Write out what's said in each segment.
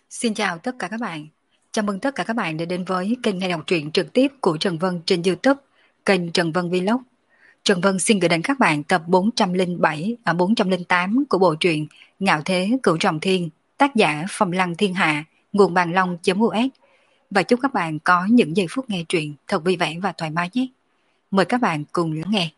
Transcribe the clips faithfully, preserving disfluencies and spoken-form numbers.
Xin chào tất cả các bạn. Chào mừng tất cả các bạn đã đến với kênh nghe đọc truyện trực tiếp của Trần Vân trên YouTube, kênh Trần Vân Vlog. Trần Vân xin gửi đến các bạn tập bốn trăm lẻ bảy ở bốn trăm lẻ tám của bộ truyện Ngạo Thế Cửu Trọng Thiên, tác giả Phong Lăng Thiên Hạ, nguồn bàn long.us. Và chúc các bạn có những giây phút nghe truyện thật vui vẻ và thoải mái nhé. Mời các bạn cùng lắng nghe.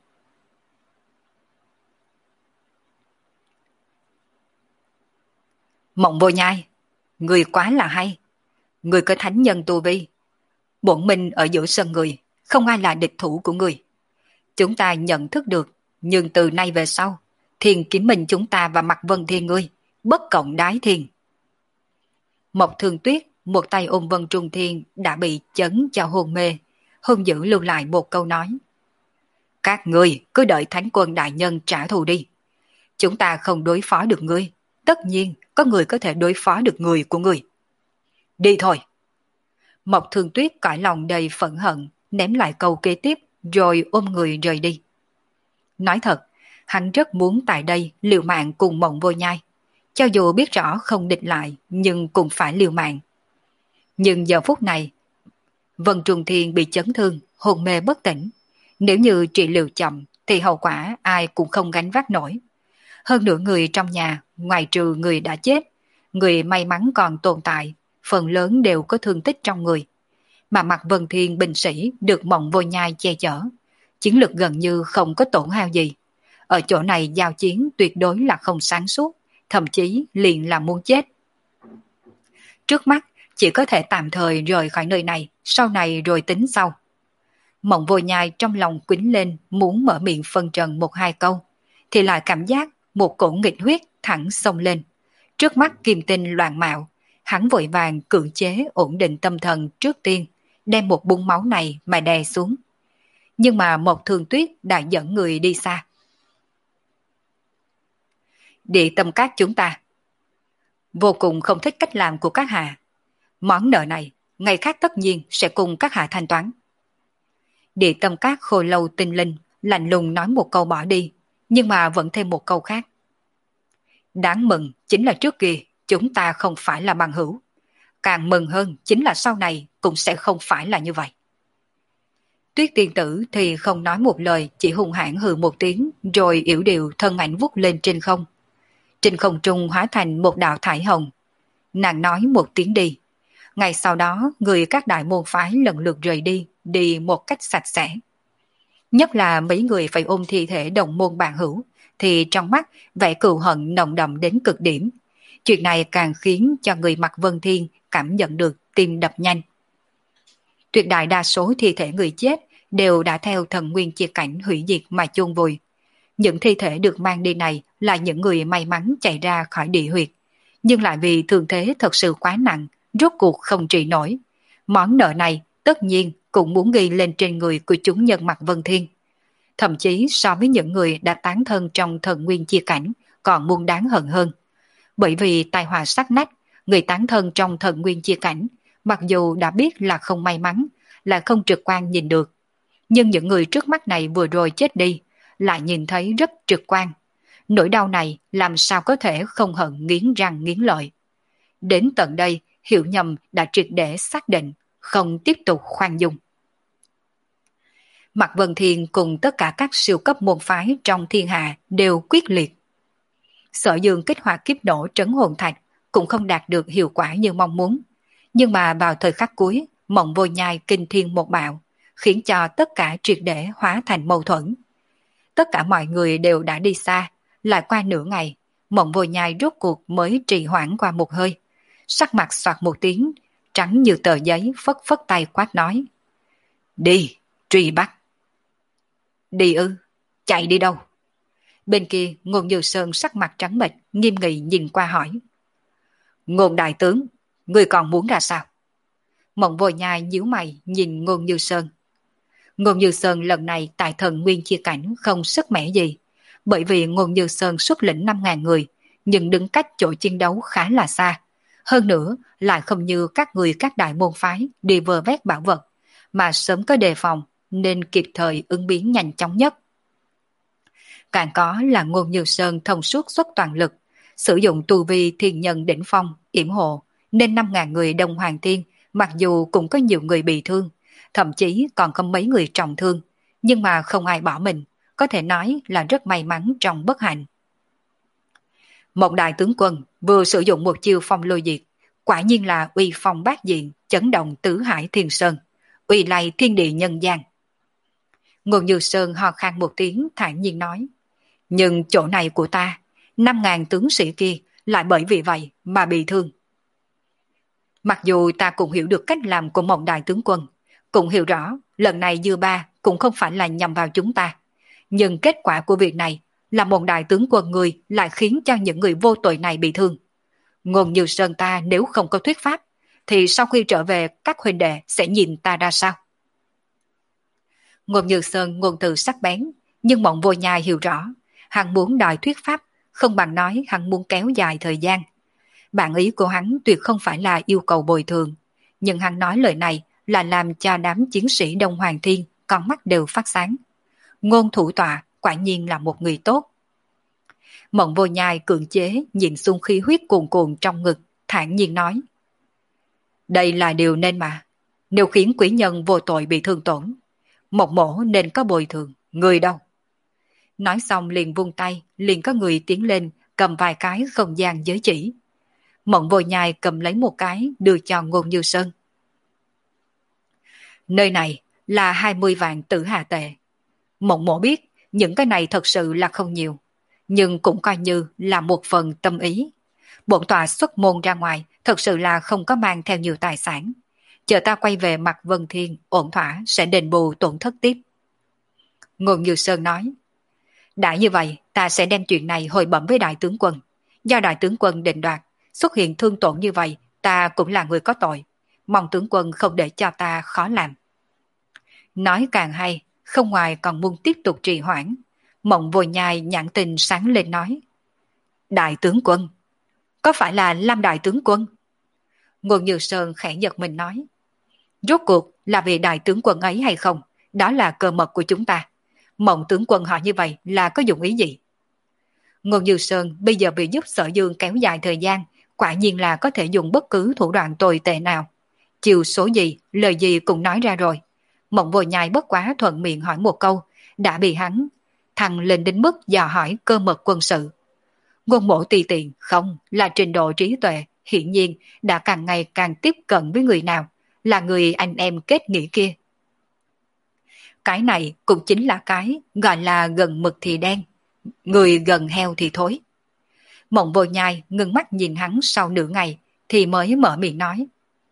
Mộng Vô Nhai, người quá là hay. Người có thánh nhân tu vi, bổn minh ở giữa sân người, không ai là địch thủ của người. Chúng ta nhận thức được, nhưng từ nay về sau, thiền kiếm minh chúng ta và mặt Vân Thiên ngươi, bất cộng đái thiên. Mộc Thường Tuyết, một tay ôm Vân Trung Thiên đã bị chấn cho hôn mê, hung dữ lưu lại một câu nói. Các ngươi cứ đợi thánh quân đại nhân trả thù đi. Chúng ta không đối phó được ngươi, tất nhiên có người có thể đối phó được người của ngươi. Đi thôi. Mộc Thường Tuyết cõi lòng đầy phẫn hận, ném lại câu kế tiếp, rồi ôm người rời đi. Nói thật, hắn rất muốn tại đây liều mạng cùng Mộng Vô Nhai. Cho dù biết rõ không địch lại, nhưng cũng phải liều mạng. Nhưng giờ phút này, Vân Trung Thiên bị chấn thương, hôn mê bất tỉnh. Nếu như trị liệu chậm, thì hậu quả ai cũng không gánh vác nổi. Hơn nữa người trong nhà, ngoài trừ người đã chết, người may mắn còn tồn tại, phần lớn đều có thương tích trong người. Mà mặt Vân Thiên binh sĩ được Mộng Vô Nhai che chở, chiến lực gần như không có tổn hao gì. Ở chỗ này giao chiến tuyệt đối là không sáng suốt, thậm chí liền là muốn chết. Trước mắt chỉ có thể tạm thời rời khỏi nơi này, sau này rồi tính sau. Mộng Vô Nhai trong lòng quýnh lên muốn mở miệng phân trần một hai câu, thì lại cảm giác một cổ nghịch huyết thẳng xông lên. Trước mắt kim tinh loạn mạo, hắn vội vàng cưỡng chế ổn định tâm thần trước tiên, đem một búng máu này mà đè xuống. Nhưng mà Mộc Thường Tuyết đã dẫn người đi xa. Địa tâm các chúng ta vô cùng không thích cách làm của các hạ. Món nợ này, ngày khác tất nhiên sẽ cùng các hạ thanh toán. Địa tâm các khô lâu tinh linh, lạnh lùng nói một câu bỏ đi, nhưng mà vẫn thêm một câu khác. Đáng mừng chính là trước kia chúng ta không phải là bằng hữu. Càng mừng hơn chính là sau này cũng sẽ không phải là như vậy. Tuyết tiên tử thì không nói một lời, chỉ hung hãn hừ một tiếng, rồi yểu điệu thân ảnh vút lên trên không. Trên không trung hóa thành một đạo thải hồng. Nàng nói một tiếng đi. Ngay sau đó, người các đại môn phái lần lượt rời đi, đi một cách sạch sẽ. Nhất là mấy người phải ôm thi thể đồng môn bạn hữu, thì trong mắt vẻ cừu hận nồng đậm đến cực điểm. Chuyện này càng khiến cho người mặc Vân Thiên cảm nhận được tim đập nhanh. Tuyệt đại đa số thi thể người chết đều đã theo thần nguyên chia cảnh hủy diệt mà chôn vùi. Những thi thể được mang đi này là những người may mắn chạy ra khỏi địa huyệt, nhưng lại vì thương thế thật sự quá nặng, rốt cuộc không trị nổi. Món nợ này tất nhiên cũng muốn ghi lên trên người của chúng nhân mặc Vân Thiên. Thậm chí so với những người đã tán thân trong thần nguyên chia cảnh còn muốn đáng hận hơn. Bởi vì tai họa sát nách, người tán thân trong thần nguyên chia cảnh, mặc dù đã biết là không may mắn, là không trực quan nhìn được. Nhưng những người trước mắt này vừa rồi chết đi, lại nhìn thấy rất trực quan. Nỗi đau này làm sao có thể không hận nghiến răng nghiến lợi. Đến tận đây, hiểu nhầm đã triệt để xác định, không tiếp tục khoan dung. Mạc Vân Thiên cùng tất cả các siêu cấp môn phái trong thiên hạ đều quyết liệt. Sở Dương kích hoạt kiếp nổ trấn hồn thạch cũng không đạt được hiệu quả như mong muốn. Nhưng mà vào thời khắc cuối, Mộng Vô Nhai kinh thiên một bạo, khiến cho tất cả triệt để hóa thành mâu thuẫn. Tất cả mọi người đều đã đi xa, lại qua nửa ngày, Mộng Vô Nhai rốt cuộc mới trì hoãn qua một hơi. Sắc mặt soạt một tiếng, trắng như tờ giấy phất phất tay quát nói. Đi, truy bắt. Đi ư, chạy đi đâu? Bên kia Ngôn Như Sơn sắc mặt trắng bệch, nghiêm nghị nhìn qua hỏi. Ngôn đại tướng, ngươi còn muốn ra sao? Mộng Vô Nhai nhíu mày nhìn Ngôn Như Sơn. Ngôn Như Sơn lần này tại thần nguyên chia cảnh không sức mẻ gì, bởi vì Ngôn Như Sơn xuất lĩnh năm ngàn người, nhưng đứng cách chỗ chiến đấu khá là xa. Hơn nữa lại không như các người các đại môn phái đi vơ vét bảo vật, mà sớm có đề phòng nên kịp thời ứng biến nhanh chóng nhất. Càng có là Ngôn Như Sơn thông suốt xuất toàn lực, sử dụng tu vi thiên nhân đỉnh phong, yểm hộ, nên năm ngàn người Đông Hoàng Thiên mặc dù cũng có nhiều người bị thương, thậm chí còn có mấy người trọng thương, nhưng mà không ai bỏ mình, có thể nói là rất may mắn trong bất hạnh. Một đại tướng quân vừa sử dụng một chiêu phong lôi diệt, quả nhiên là uy phong bát diện, chấn động tứ hải thiên sơn, uy lay thiên địa nhân gian. Ngôn Như Sơn ho khan một tiếng thản nhiên nói, nhưng chỗ này của ta, năm ngàn tướng sĩ kia lại bởi vì vậy mà bị thương. Mặc dù ta cũng hiểu được cách làm của một đại tướng quân, cũng hiểu rõ lần này dư ba cũng không phải là nhằm vào chúng ta, nhưng kết quả của việc này là một đại tướng quân người lại khiến cho những người vô tội này bị thương. Ngôn Như Sơn ta nếu không có thuyết pháp, thì sau khi trở về các huynh đệ sẽ nhìn ta ra sao? Ngôn Như Sơn ngôn từ sắc bén, nhưng Mộng Vô Nhai hiểu rõ, hắn muốn đòi thuyết pháp, không bằng nói hắn muốn kéo dài thời gian. Bản ý của hắn tuyệt không phải là yêu cầu bồi thường, nhưng hắn nói lời này là làm cho đám chiến sĩ Đông Hoàng Thiên con mắt đều phát sáng. Ngôn thủ tọa quả nhiên là một người tốt. Mộng Vô Nhai cưỡng chế nhìn xung khí huyết cuồn cuộn trong ngực, thản nhiên nói, đây là điều nên mà, nếu khiến quý nhân vô tội bị thương tổn, một mổ nên có bồi thường, người đâu? Nói xong liền vung tay, liền có người tiến lên cầm vài cái không gian giới chỉ. Mộng Vô Nhai cầm lấy một cái đưa cho Ngôn Như Sơn. Nơi này là hai mươi vạn tử hà tệ. Mộng mổ biết những cái này thật sự là không nhiều, nhưng cũng coi như là một phần tâm ý. Bổn tọa xuất môn ra ngoài thật sự là không có mang theo nhiều tài sản. Chờ ta quay về mặt Vân Thiên ổn thỏa sẽ đền bù tổn thất tiếp. Ngôn Như Sơn nói, đã như vậy ta sẽ đem chuyện này hồi bẩm với đại tướng quân. Do đại tướng quân định đoạt, xuất hiện thương tổn như vậy ta cũng là người có tội. Mong tướng quân không để cho ta khó làm. Nói càng hay, không ngoài còn muốn tiếp tục trì hoãn. Mộng Vô Nhai nhãn tình sáng lên nói, đại tướng quân, có phải là Lam đại tướng quân? Ngôn Như Sơn khẽ giật mình nói, rốt cuộc là vì đại tướng quân ấy hay không, đó là cơ mật của chúng ta. Mộng tướng quân họ như vậy là có dụng ý gì? Ngôn Như Sơn bây giờ bị giúp Sở Dương kéo dài thời gian, quả nhiên là có thể dùng bất cứ thủ đoạn tồi tệ nào. Chiều số gì, lời gì cũng nói ra rồi. Mộng Vô Nhai bất quá thuận miệng hỏi một câu, đã bị hắn thăng lên đến mức dò hỏi cơ mật quân sự. Ngôn mộ tùy tiện không là trình độ trí tuệ, hiển nhiên đã càng ngày càng tiếp cận với người nào, là người anh em kết nghĩa kia. Cái này cũng chính là cái gọi là gần mực thì đen, người gần heo thì thối. Mộng Vô Nhai ngưng mắt nhìn hắn sau nửa ngày thì mới mở miệng nói,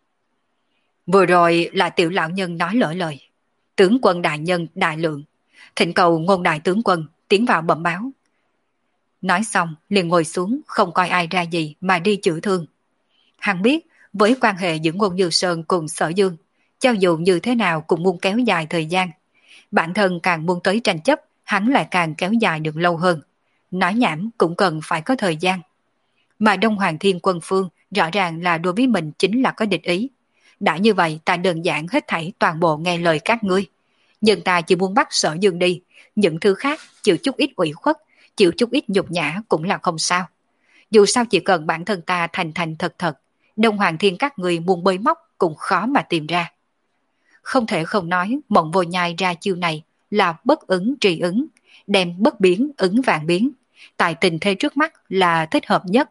vừa rồi là tiểu lão nhân nói lỡ lời. Tướng quân đại nhân đại lượng, thỉnh cầu Ngôn đại tướng quân tiến vào bẩm báo. Nói xong liền ngồi xuống không coi ai ra gì mà đi chữa thương. Hắn biết với quan hệ giữa Ngôn Như Sơn cùng Sở Dương, cho dù như thế nào cũng muốn kéo dài thời gian. Bản thân càng muốn tới tranh chấp, hắn lại càng kéo dài được lâu hơn. Nói nhảm cũng cần phải có thời gian. Mà Đông Hoàng Thiên Quân Phương rõ ràng là đối với mình chính là có địch ý. Đã như vậy ta đơn giản hết thảy toàn bộ nghe lời các ngươi. Nhưng ta chỉ muốn bắt Sở Dương đi, những thứ khác chịu chút ít ủy khuất, chịu chút ít nhục nhã cũng là không sao. Dù sao chỉ cần bản thân ta thành thành thật thật, Đông Hoàng Thiên các người muốn bơi móc cũng khó mà tìm ra. Không thể không nói Mộng Vô Nhai ra chiêu này là bất ứng trì ứng, đem bất biến ứng vạn biến, tại tình thế trước mắt là thích hợp nhất.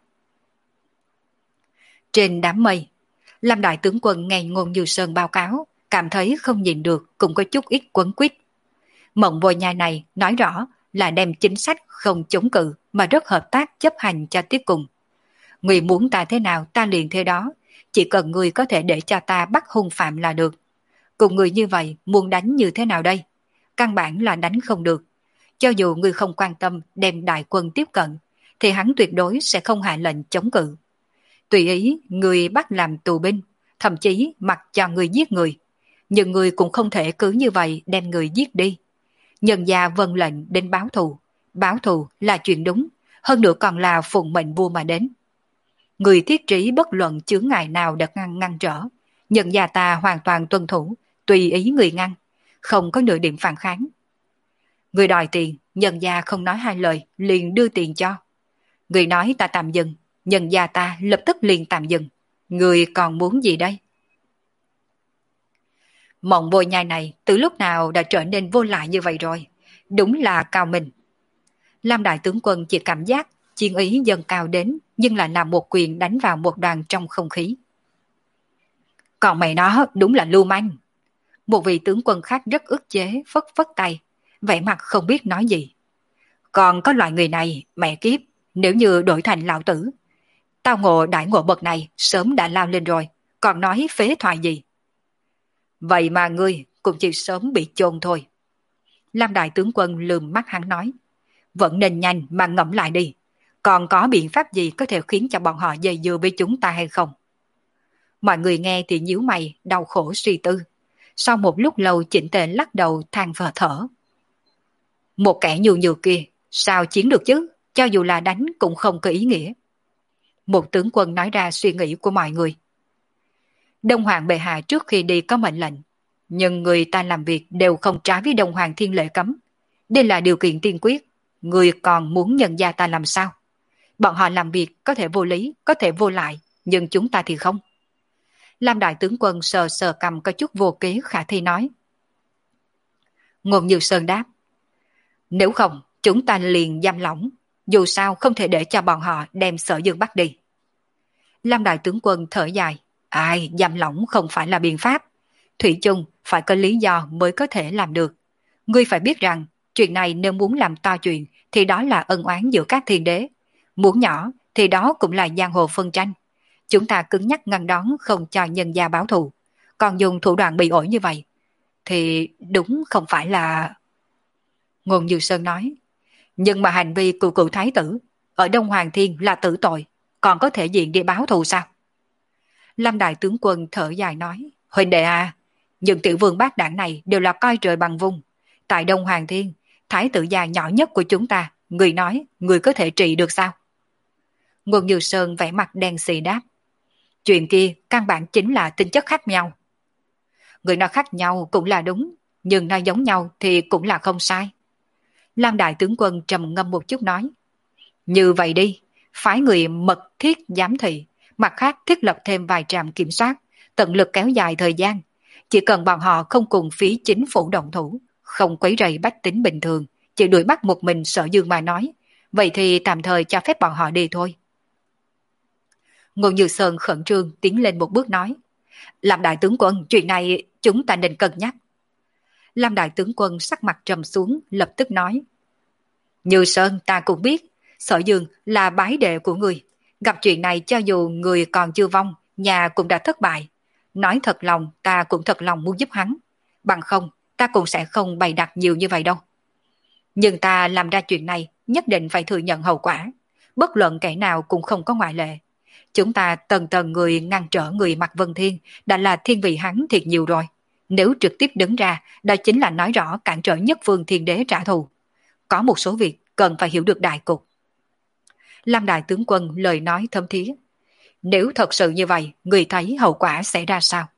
Trên đám mây, Lâm đại tướng quân nghe Ngôn Như Sơn báo cáo, cảm thấy không nhìn được cũng có chút ít quấn quýt. Mộng Vô Nhai này nói rõ là đem chính sách không chống cự mà rất hợp tác chấp hành cho tiếp cùng. Người muốn ta thế nào ta liền thế đó, chỉ cần người có thể để cho ta bắt hung phạm là được. Cùng người như vậy muốn đánh như thế nào đây? Căn bản là đánh không được. Cho dù người không quan tâm đem đại quân tiếp cận, thì hắn tuyệt đối sẽ không hạ lệnh chống cự. Tùy ý người bắt làm tù binh, thậm chí mặc cho người giết người. Nhưng người cũng không thể cứ như vậy đem người giết đi. Nhân gia vâng lệnh đến báo thù. Báo thù là chuyện đúng, hơn nữa còn là phụng mệnh vua mà đến. Người thiết trí bất luận chướng ngại nào được ngăn ngăn trở. Nhân gia ta hoàn toàn tuân thủ, tùy ý người ngăn, không có nửa điểm phản kháng. Người đòi tiền, nhân gia không nói hai lời, liền đưa tiền cho. Người nói ta tạm dừng, nhân gia ta lập tức liền tạm dừng. Người còn muốn gì đây? Mộng bồi nhai này từ lúc nào đã trở nên vô lại như vậy rồi. Đúng là cao minh. Lam đại tướng quân chỉ cảm giác chiến ý dần cao đến, nhưng lại là một quyền đánh vào một đoàn trong không khí. Còn mày nó đúng là lưu manh. Một vị tướng quân khác rất ức chế, phất phất tay, vẻ mặt không biết nói gì. Còn có loại người này, mẹ kiếp, nếu như đổi thành lão tử, tao ngộ đại ngộ bậc này sớm đã lao lên rồi, còn nói phế thoại gì. Vậy mà ngươi cũng chỉ sớm bị chôn thôi. Lam đại tướng quân lườm mắt hắn nói, vẫn nên nhanh mà ngẫm lại đi, còn có biện pháp gì có thể khiến cho bọn họ dây dưa với chúng ta hay không? Mọi người nghe thì nhíu mày, đau khổ suy tư. Sau một lúc lâu chỉnh tề lắc đầu than vờ thở. Một kẻ nhu nhược kia, sao chiến được chứ, cho dù là đánh cũng không có ý nghĩa. Một tướng quân nói ra suy nghĩ của mọi người. Đông Hoàng bệ hạ trước khi đi có mệnh lệnh, nhưng người ta làm việc đều không trái với Đông Hoàng thiên lệ cấm. Đây là điều kiện tiên quyết, người còn muốn nhận gia ta làm sao? Bọn họ làm việc có thể vô lý, có thể vô lại, nhưng chúng ta thì không. Lam đại tướng quân sờ sờ cầm có chút vô kế khả thi nói. Ngôn Như Sơn đáp, nếu không chúng ta liền giam lỏng, dù sao không thể để cho bọn họ đem Sở Dương bắt đi. Lam đại tướng quân thở dài, ai giam lỏng không phải là biện pháp, thủy chung phải có lý do mới có thể làm được. Ngươi phải biết rằng chuyện này nếu muốn làm to chuyện thì đó là ân oán giữa các thiên đế, muốn nhỏ thì đó cũng là giang hồ phân tranh. Chúng ta cứng nhắc ngăn đón không cho nhân gia báo thù, còn dùng thủ đoạn bị ổi như vậy thì đúng không phải là... Ngôn Như Sơn nói, nhưng mà hành vi của cựu thái tử ở Đông Hoàng Thiên là tử tội, còn có thể diện đi báo thù sao? Lâm đại tướng quân thở dài nói, huynh đệ à, những tiểu vương bát đảng này đều là coi trời bằng vung. Tại Đông Hoàng Thiên, thái tử già nhỏ nhất của chúng ta, người nói người có thể trị được sao? Ngôn Như Sơn vẻ mặt đen xì đáp, chuyện kia căn bản chính là tính chất khác nhau. Người nói khác nhau cũng là đúng, nhưng nói giống nhau thì cũng là không sai. Lam đại tướng quân trầm ngâm một chút nói, như vậy đi, phái người mật thiết giám thị, mặt khác thiết lập thêm vài trạm kiểm soát, tận lực kéo dài thời gian. Chỉ cần bọn họ không cùng phía chính phủ động thủ, không quấy rầy bách tính bình thường, chỉ đuổi bắt một mình Sở Dương mà nói, vậy thì tạm thời cho phép bọn họ đi thôi. Ngôn Như Sơn khẩn trương tiến lên một bước nói, Lam đại tướng quân, chuyện này chúng ta nên cân nhắc. Lam đại tướng quân sắc mặt trầm xuống, lập tức nói, Như Sơn ta cũng biết, Sở Dương là bái đệ của người, gặp chuyện này cho dù người còn chưa vong, nhà cũng đã thất bại. Nói thật lòng ta cũng thật lòng muốn giúp hắn, bằng không ta cũng sẽ không bày đặt nhiều như vậy đâu. Nhưng ta làm ra chuyện này nhất định phải thừa nhận hậu quả, bất luận kẻ nào cũng không có ngoại lệ. Chúng ta tần tần người ngăn trở người Mạc Vân Thiên đã là thiên vị hắn thiệt nhiều rồi. Nếu trực tiếp đứng ra, đó chính là nói rõ cản trở nhất phương thiên đế trả thù. Có một số việc cần phải hiểu được đại cục. Lam đại tướng quân lời nói thâm thía. Nếu thật sự như vậy, người thấy hậu quả sẽ ra sao?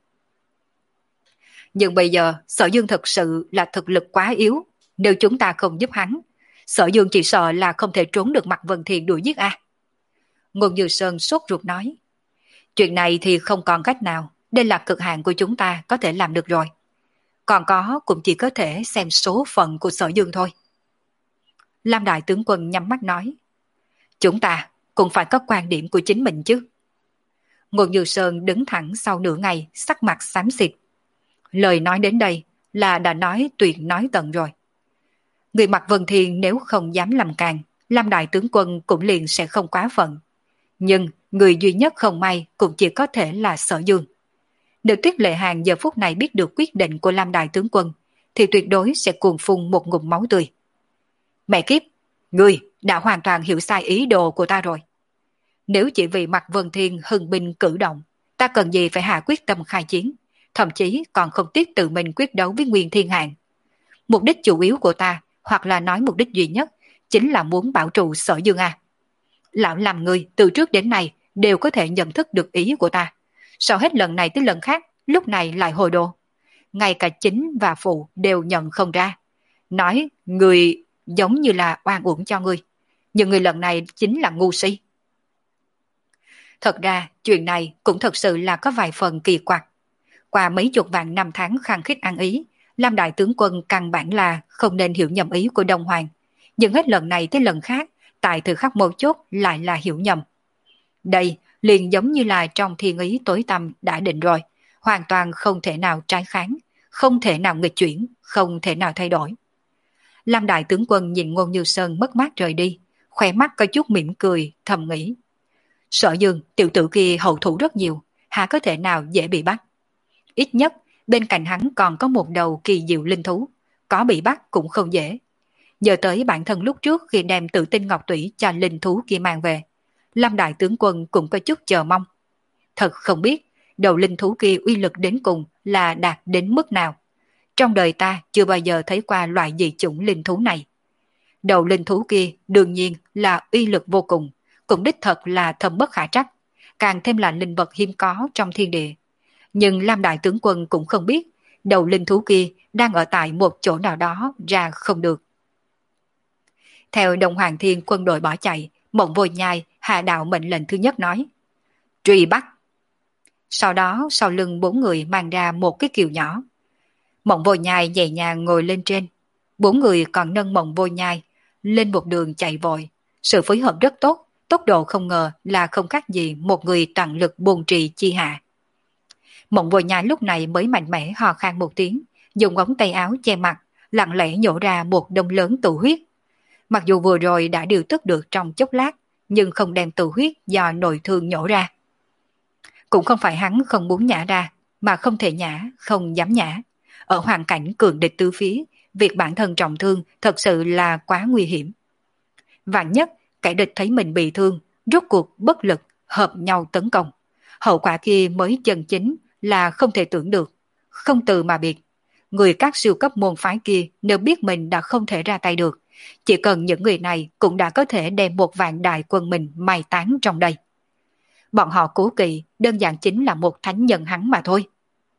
Nhưng bây giờ, Sở Dương thật sự là thực lực quá yếu. Nếu chúng ta không giúp hắn, Sở Dương chỉ sợ là không thể trốn được Mạc Vân Thiên đuổi giết a. Ngôn Như Sơn sốt ruột nói, chuyện này thì không còn cách nào, đây là cực hạn của chúng ta có thể làm được rồi. Còn có cũng chỉ có thể xem số phận của Sở Dương thôi. Lam đại tướng quân nhắm mắt nói, chúng ta cũng phải có quan điểm của chính mình chứ. Ngôn Như Sơn đứng thẳng sau nửa ngày, sắc mặt xám xịt. Lời nói đến đây là đã nói tuyệt nói tận rồi. Người Mạc Vân Thiên nếu không dám làm càng, Lam đại tướng quân cũng liền sẽ không quá phận. Nhưng người duy nhất không may cũng chỉ có thể là Sở Dương. Nếu Tuyết Lệ Hàng giờ phút này biết được quyết định của Lam đại tướng quân, thì tuyệt đối sẽ cuồng phun một ngụm máu tươi. Mẹ kiếp, ngươi đã hoàn toàn hiểu sai ý đồ của ta rồi. Nếu chỉ vì Mạc Vân Thiên hưng binh cử động, ta cần gì phải hạ quyết tâm khai chiến, thậm chí còn không tiếc tự mình quyết đấu với Nguyên Thiên Hạng. Mục đích chủ yếu của ta, hoặc là nói mục đích duy nhất, chính là muốn bảo trụ Sở Dương A. Lão làm người từ trước đến nay đều có thể nhận thức được ý của ta. Sao hết lần này tới lần khác, lúc này lại hồi đồ. Ngay cả chính và phụ đều nhận không ra. Nói người giống như là oan uổng cho ngươi. Nhưng người lần này chính là ngu si. Thật ra, chuyện này cũng thật sự là có vài phần kỳ quặc. Qua mấy chục vạn năm tháng khăng khít ăn ý, Lam Đại Tướng Quân căn bản là không nên hiểu nhầm ý của Đông Hoàng. Nhưng hết lần này tới lần khác, tại thời khắc mấu chốt lại là hiểu nhầm. Đây liền giống như là trong thiên ý tối tăm đã định rồi, hoàn toàn không thể nào trái kháng, không thể nào nghịch chuyển, không thể nào thay đổi. Lam Đại Tướng Quân nhìn Ngôn Như Sơn mất mát rời đi, khỏe mắt có chút mỉm cười, thầm nghĩ. Sở Dương, tiểu tử kia hậu thủ rất nhiều, há có thể nào dễ bị bắt. Ít nhất, bên cạnh hắn còn có một đầu kỳ diệu linh thú, có bị bắt cũng không dễ. Nhớ tới bản thân lúc trước khi đem tự tinh ngọc tủy cho linh thú kia mang về, Lâm Đại Tướng Quân cũng có chút chờ mong. Thật không biết, đầu linh thú kia uy lực đến cùng là đạt đến mức nào. Trong đời ta chưa bao giờ thấy qua loại dị chủng linh thú này. Đầu linh thú kia đương nhiên là uy lực vô cùng, cũng đích thật là thâm bất khả trắc, càng thêm là linh vật hiếm có trong thiên địa. Nhưng Lam Đại Tướng Quân cũng không biết, đầu linh thú kia đang ở tại một chỗ nào đó ra không được. Theo Đông Hoàng Thiên quân đội bỏ chạy, Mộng Vô Nhai hạ đạo mệnh lệnh thứ nhất nói. Truy bắt. Sau đó sau lưng bốn người mang ra một cái kiều nhỏ. Mộng Vô Nhai nhẹ nhàng ngồi lên trên. Bốn người còn nâng Mộng Vô Nhai lên một đường chạy vội. Sự phối hợp rất tốt, tốc độ không ngờ là không khác gì một người toàn lực buồn trì chi hạ. Mộng Vô Nhai lúc này mới mạnh mẽ hò khan một tiếng, dùng ống tay áo che mặt, lặng lẽ nhổ ra một đông lớn tụ huyết. Mặc dù vừa rồi đã điều tức được trong chốc lát, nhưng không đem tụ huyết do nội thương nhổ ra. Cũng không phải hắn không muốn nhả ra, mà không thể nhả, không dám nhả. Ở hoàn cảnh cường địch tứ phía, việc bản thân trọng thương thật sự là quá nguy hiểm. Vạn nhất, kẻ địch thấy mình bị thương, rốt cuộc bất lực, hợp nhau tấn công. Hậu quả kia mới chân chính là không thể tưởng được, không từ mà biệt. Người các siêu cấp môn phái kia nếu biết mình đã không thể ra tay được, chỉ cần những người này cũng đã có thể đem một vạn đại quân mình mai táng trong đây. Bọn họ cố kỵ đơn giản chính là một thánh nhân hắn mà thôi.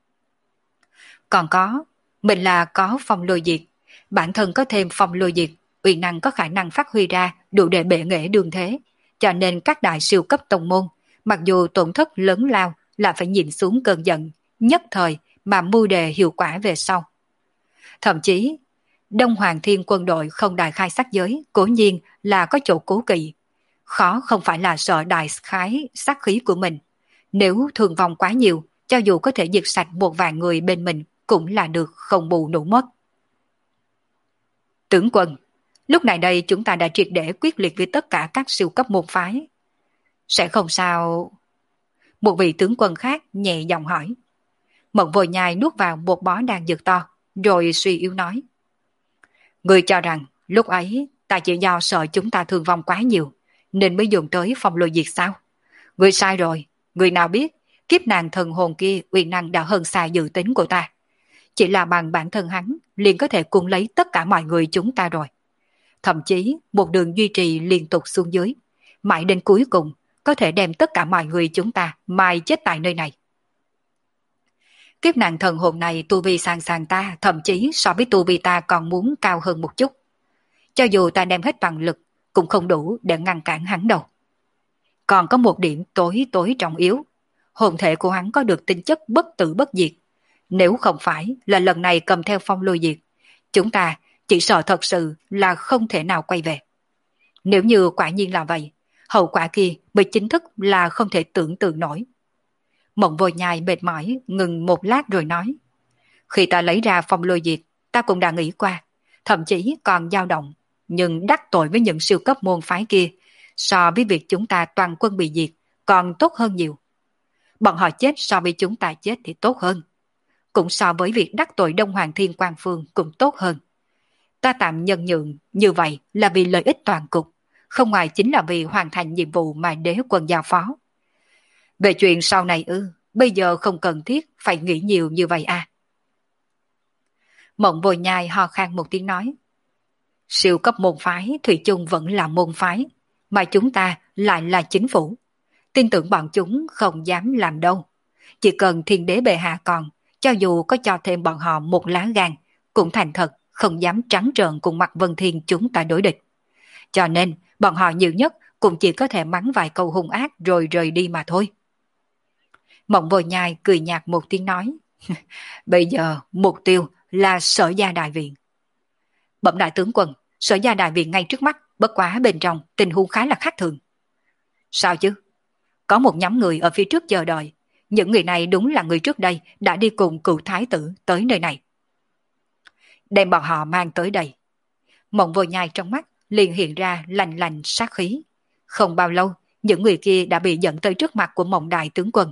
Còn có, mình là có phong lôi diệt, bản thân có thêm phong lôi diệt, uy năng có khả năng phát huy ra đủ để bệ nghệ đường thế, cho nên các đại siêu cấp tông môn, mặc dù tổn thất lớn lao là phải nhìn xuống cơn giận, nhất thời mà mưu đề hiệu quả về sau. Thậm chí, Đông Hoàng Thiên quân đội không đại khai sát giới, cố nhiên là có chỗ cố kỵ. Khó không phải là sợ đại khái sát khí của mình. Nếu thương vong quá nhiều, cho dù có thể diệt sạch một vài người bên mình, cũng là được không bù nổi mất. Tướng quân, lúc này đây chúng ta đã triệt để quyết liệt với tất cả các siêu cấp môn phái. Sẽ không sao... Một vị tướng quân khác nhẹ giọng hỏi. Mộng Vô Nhai nuốt vào một bó đan dược to, rồi suy yếu nói. Người cho rằng lúc ấy ta chỉ do sợ chúng ta thương vong quá nhiều, nên mới dùng tới phong lôi diệt sao? Người sai rồi, người nào biết kiếp nàng thần hồn kia uy năng đã hơn xa dự tính của ta. Chỉ là bằng bản thân hắn liền có thể cuốn lấy tất cả mọi người chúng ta rồi. Thậm chí một đường duy trì liên tục xuống dưới, mãi đến cuối cùng có thể đem tất cả mọi người chúng ta mai chết tại nơi này. Kiếp nạn thần hồn này tu vi sàng sàng ta, thậm chí so với tu vi ta còn muốn cao hơn một chút. Cho dù ta đem hết toàn lực, cũng không đủ để ngăn cản hắn đâu. Còn có một điểm tối tối trọng yếu. Hồn thể của hắn có được tính chất bất tử bất diệt. Nếu không phải là lần này cầm theo phong lôi diệt, chúng ta chỉ sợ thật sự là không thể nào quay về. Nếu như quả nhiên là vậy, hậu quả kia mới chính thức là không thể tưởng tượng nổi. Mộng Vô Nhai mệt mỏi, ngừng một lát rồi nói. Khi ta lấy ra phong lôi diệt, ta cũng đã nghĩ qua, thậm chí còn dao động, nhưng đắc tội với những siêu cấp môn phái kia, so với việc chúng ta toàn quân bị diệt, còn tốt hơn nhiều. Bọn họ chết so với chúng ta chết thì tốt hơn. Cũng so với việc đắc tội Đông Hoàng Thiên Quang Phương cũng tốt hơn. Ta tạm nhân nhượng như vậy là vì lợi ích toàn cục, không ngoài chính là vì hoàn thành nhiệm vụ mà đế quân giao phó. Về chuyện sau này ư, bây giờ không cần thiết phải nghĩ nhiều như vậy à. Mộng Vô Nhai ho khan một tiếng nói. Siêu cấp môn phái thủy chung vẫn là môn phái, mà chúng ta lại là chính phủ. Tin tưởng bọn chúng không dám làm đâu. Chỉ cần thiên đế bệ hạ còn, cho dù có cho thêm bọn họ một lá gan, cũng thành thật không dám trắng trợn cùng mặt Vân Thiên chúng ta đối địch. Cho nên bọn họ nhiều nhất cũng chỉ có thể mắng vài câu hung ác rồi rời đi mà thôi. Mộng Vô Nhai cười nhạt một tiếng nói, bây giờ mục tiêu là Sở Gia Đại Viện. Bẩm đại tướng quân, Sở Gia Đại Viện ngay trước mắt, bất quá bên trong tình huống khá là khác thường. Sao chứ? Có một nhóm người ở phía trước chờ đợi, những người này đúng là người trước đây đã đi cùng cựu thái tử tới nơi này. Đem bọn họ mang tới đây. Mộng Vô Nhai trong mắt liền hiện ra lạnh lạnh sát khí. Không bao lâu, những người kia đã bị dẫn tới trước mặt của Mộng đại tướng quân.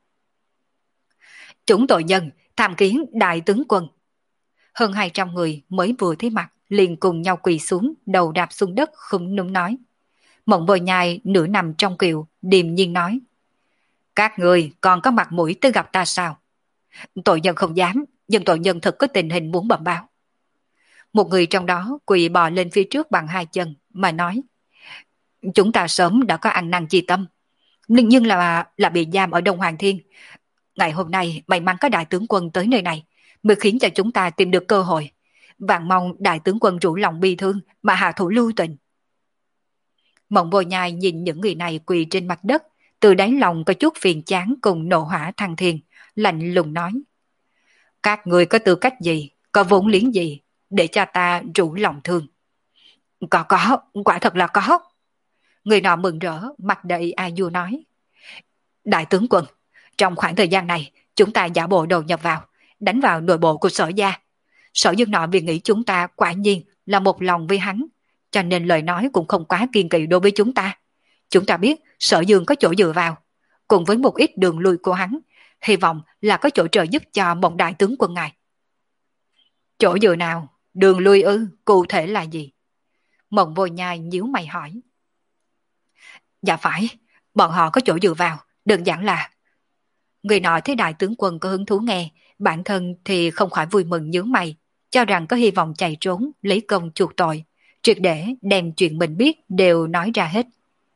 Chúng tội nhân tham kiến đại tướng quân. Hơn hai trăm người mới vừa thấy mặt liền cùng nhau quỳ xuống, đầu đạp xuống đất không núm nói. Mộng Vô Nhai nửa nằm trong kiệu, điềm nhiên nói, các người còn có mặt mũi tới gặp ta sao? Tội nhân không dám, nhưng tội nhân thật có tình hình muốn bẩm báo. Một người trong đó quỳ bò lên phía trước bằng hai chân mà nói, chúng ta sớm đã có ăn năn chi tâm, nhưng là là bị giam ở Đông Hoàng Thiên. Ngày hôm nay may mắn có đại tướng quân tới nơi này mới khiến cho chúng ta tìm được cơ hội. Vạn mong đại tướng quân rủ lòng bi thương mà hạ thủ lưu tình. Mộng Vô Nhai nhìn những người này quỳ trên mặt đất, từ đáy lòng có chút phiền chán cùng nộ hỏa thăng thiên, lạnh lùng nói, các người có tư cách gì, có vốn liếng gì để cho ta rủ lòng thương? Có có, quả thật là có. Người nọ mừng rỡ, mặt đầy a vua nói, đại tướng quân, trong khoảng thời gian này chúng ta giả bộ đầu nhập vào, đánh vào nội bộ của Sở Gia. Sở Dương nọ vì nghĩ chúng ta quả nhiên là một lòng với hắn, cho nên lời nói cũng không quá kiên kỵ đối với chúng ta. Chúng ta biết Sở Dương có chỗ dựa vào, cùng với một ít đường lui của hắn, hy vọng là có chỗ trợ giúp cho Mộng đại tướng quân ngài. Chỗ dựa nào? Đường lui ư? Cụ thể là gì? Mộng Vô Nhai nhíu mày hỏi. Dạ phải, bọn họ có chỗ dựa vào, đơn giản là... Người nọ thấy đại tướng quân có hứng thú nghe, bản thân thì không khỏi vui mừng nhướng mày, cho rằng có hy vọng chạy trốn, lấy công chuộc tội, triệt để đem chuyện mình biết đều nói ra hết.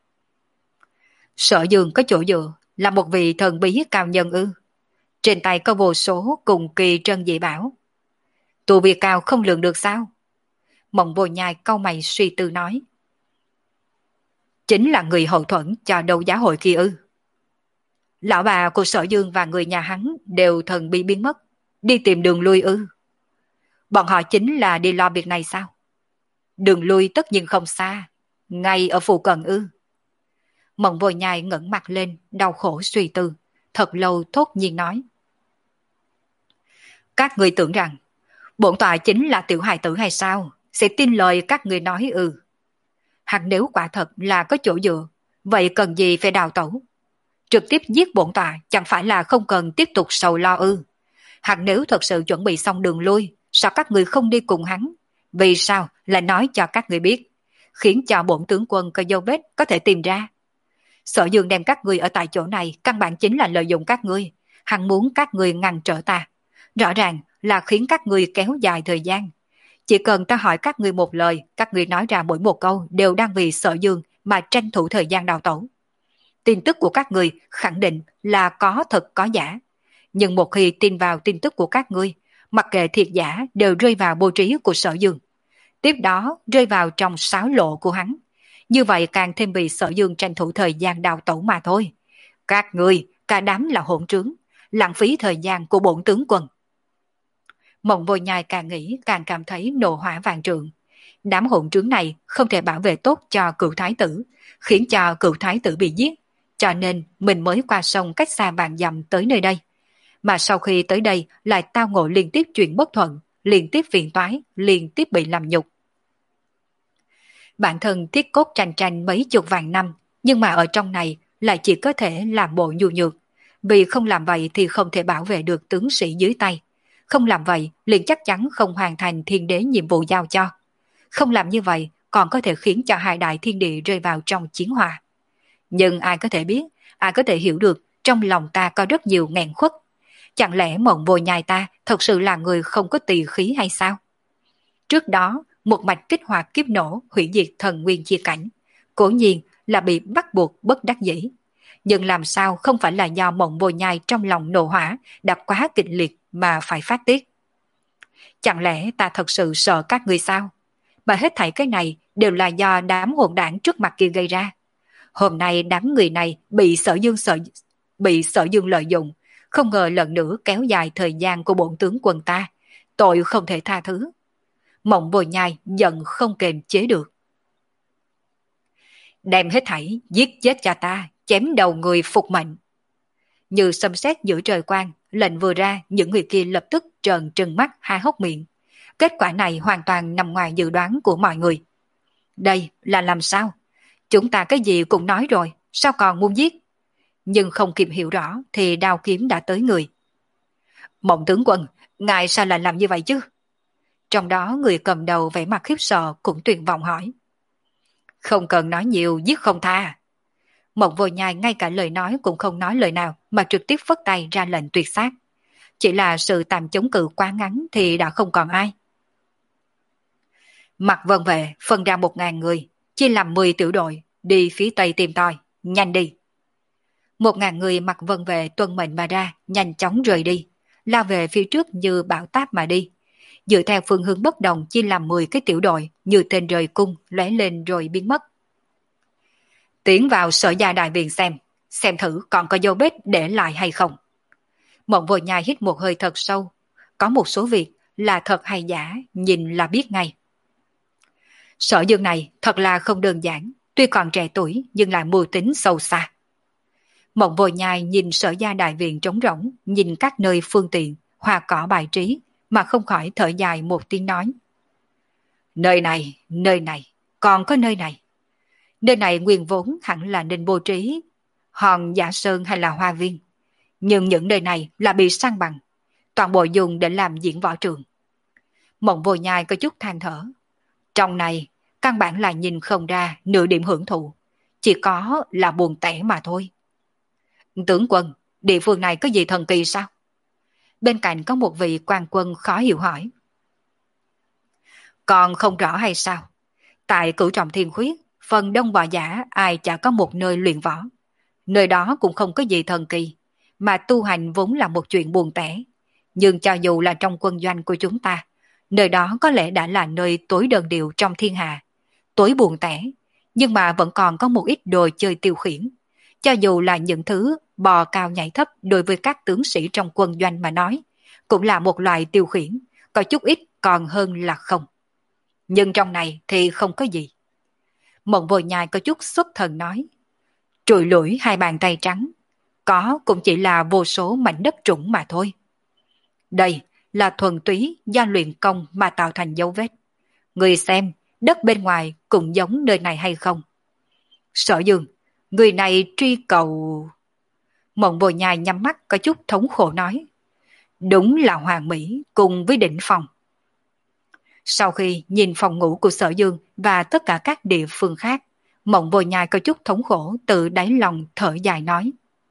Sở Dương có chỗ dựa, là một vị thần bí cao nhân ư? Trên tay có vô số cùng kỳ trân dị bảo. Tu vi cao không lường được sao? Mộng Vô Nhai cau mày suy tư nói. Chính là người hậu thuẫn cho đấu giá hội kia ư? Lão bà của Sở Dương và người nhà hắn đều thần bí biến mất, đi tìm đường lui ư? Bọn họ chính là đi lo việc này sao? Đường lui tất nhiên không xa, ngay ở phụ cận ư? Mộng Vô Nhai ngẩng mặt lên, đau khổ suy tư, thật lâu thốt nhiên nói. Các người tưởng rằng bổn tọa chính là tiểu hài tử hay sao? Sẽ tin lời các người nói ư? Hắn nếu quả thật là có chỗ dựa, vậy cần gì phải đào tẩu? Trực tiếp giết bổn tọa chẳng phải là không cần tiếp tục sầu lo ư? Hắn nếu thật sự chuẩn bị xong đường lui, sao các người không đi cùng hắn? Vì sao lại nói cho các người biết, khiến cho bổn tướng quân có dấu vết có thể tìm ra? Sở Dương đem các người ở tại chỗ này căn bản chính là lợi dụng các ngươi, hắn muốn các người ngăn trở ta. Rõ ràng là khiến các người kéo dài thời gian. Chỉ cần ta hỏi các người một lời, các người nói ra mỗi một câu đều đang vì Sở Dương mà tranh thủ thời gian đào tẩu. Tin tức của các người khẳng định là có thật có giả. Nhưng một khi tin vào tin tức của các ngươi, mặc kệ thiệt giả đều rơi vào bố trí của Sở Dương. Tiếp đó rơi vào trong sáo lộ của hắn. Như vậy càng thêm bị Sở Dương tranh thủ thời gian đào tẩu mà thôi. Các ngươi, cả đám là hỗn trướng, lãng phí thời gian của bổn tướng quân. Mộng Vô Nhai càng nghĩ càng cảm thấy nộ hỏa vạn trượng. Đám hỗn trướng này không thể bảo vệ tốt cho cựu thái tử, khiến cho cựu thái tử bị giết, cho nên mình mới qua sông cách xa vạn dặm tới nơi đây. Mà sau khi tới đây lại tao ngộ liên tiếp chuyện bất thuận, liên tiếp phiền toái, liên tiếp bị làm nhục. Bản thân thiết cốt tranh tranh mấy chục vạn năm, nhưng mà ở trong này lại chỉ có thể làm bộ nhu nhược, vì không làm vậy thì không thể bảo vệ được tướng sĩ dưới tay. Không làm vậy liền chắc chắn không hoàn thành thiên đế nhiệm vụ giao cho. Không làm như vậy còn có thể khiến cho hai đại thiên địa rơi vào trong chiến hỏa. Nhưng ai có thể biết, ai có thể hiểu được trong lòng ta có rất nhiều nghẹn khuất. Chẳng lẽ Mộng Vô Nhai ta thật sự là người không có tỳ khí hay sao? Trước đó, một mạch kích hoạt kiếp nổ hủy diệt thần nguyên chia cảnh, cố nhiên là bị bắt buộc bất đắc dĩ. Nhưng làm sao không phải là do Mộng Vô Nhai trong lòng nổ hỏa đã quá kịch liệt mà phải phát tiết? Chẳng lẽ ta thật sự sợ các người sao? Mà hết thảy cái này đều là do đám hỗn đảng trước mặt kia gây ra. Hôm nay đám người này bị sở dương sợ, bị sở dương lợi dụng, không ngờ lần nữa kéo dài thời gian của bổn tướng quân ta, tội không thể tha thứ. Mộng Bồi Nhai giận không kềm chế được. Đem hết thảy, giết chết cha ta, chém đầu người phục mệnh. Như sấm sét giữa trời quang, lệnh vừa ra, những người kia lập tức trợn trừng mắt há hốc miệng. Kết quả này hoàn toàn nằm ngoài dự đoán của mọi người. Đây là làm sao? Chúng ta cái gì cũng nói rồi, sao còn muốn giết? Nhưng không kịp hiểu rõ thì đao kiếm đã tới người. Mộng tướng quân, ngài sao lại làm như vậy chứ? Trong đó người cầm đầu vẻ mặt khiếp sợ cũng tuyệt vọng hỏi. Không cần nói nhiều, giết không tha. Mộng Vô Nhai ngay cả lời nói cũng không nói lời nào mà trực tiếp phất tay ra lệnh tuyệt sát. Chỉ là sự tạm chống cự quá ngắn thì đã không còn ai. Mặt Vân Vệ phân ra một ngàn người, chia làm mười tiểu đội, đi phía tây tìm tòi, nhanh đi. Một ngàn người mặc Vân Vệ tuân mệnh mà ra, nhanh chóng rời đi, lao về phía trước như bão táp mà đi. Dựa theo phương hướng bất đồng chia làm mười cái tiểu đội, như tên rời cung, lóe lên rồi biến mất. Tiến vào Sở Gia đại viện xem, xem thử còn có dấu vết để lại hay không. Mộng Vô Nhai hít một hơi thật sâu, có một số việc là thật hay giả, nhìn là biết ngay. Sở Dương này thật là không đơn giản, tuy còn trẻ tuổi nhưng lại mưu tính sâu xa. Mộng Vô Nhai nhìn Sở Gia đại viện trống rỗng, nhìn các nơi phương tiện, hoa cỏ bài trí, mà không khỏi thở dài một tiếng nói. Nơi này, nơi này, còn có nơi này. Nơi này nguyên vốn hẳn là nên bố trí hòn giả sơn hay là hoa viên. Nhưng những nơi này là bị san bằng, toàn bộ dùng để làm diễn võ trường. Mộng Vô Nhai có chút than thở. Trong này, căn bản là nhìn không ra nửa điểm hưởng thụ, chỉ có là buồn tẻ mà thôi. Tướng quân, địa phương này có gì thần kỳ sao? Bên cạnh có một vị quan quân khó hiểu hỏi. Còn không rõ hay sao? Tại Cửu Trọng Thiên Khuyết, phần đông võ giả ai chả có một nơi luyện võ. Nơi đó cũng không có gì thần kỳ, mà tu hành vốn là một chuyện buồn tẻ. Nhưng cho dù là trong quân doanh của chúng ta, nơi đó có lẽ đã là nơi tối đơn điệu trong thiên hạ, tối buồn tẻ, nhưng mà vẫn còn có một ít đồ chơi tiêu khiển. Cho dù là những thứ bò cao nhảy thấp đối với các tướng sĩ trong quân doanh mà nói, cũng là một loại tiêu khiển, có chút ít còn hơn là không. Nhưng trong này thì không có gì. Mộng Vô Nhai có chút xuất thần nói. Trụi lủi hai bàn tay trắng, có cũng chỉ là vô số mảnh đất trũng mà thôi. Đây là thuần túy do luyện công mà tạo thành dấu vết. Người xem, đất bên ngoài cũng giống nơi này hay không? Sở Dương, người này truy cầu... Mộng Vô Nhai nhắm mắt có chút thống khổ nói. Đúng là hoàn mỹ cùng với đỉnh phòng. Sau khi nhìn phòng ngủ của Sở Dương và tất cả các địa phương khác, Mộng Vô Nhai có chút thống khổ từ đáy lòng thở dài nói.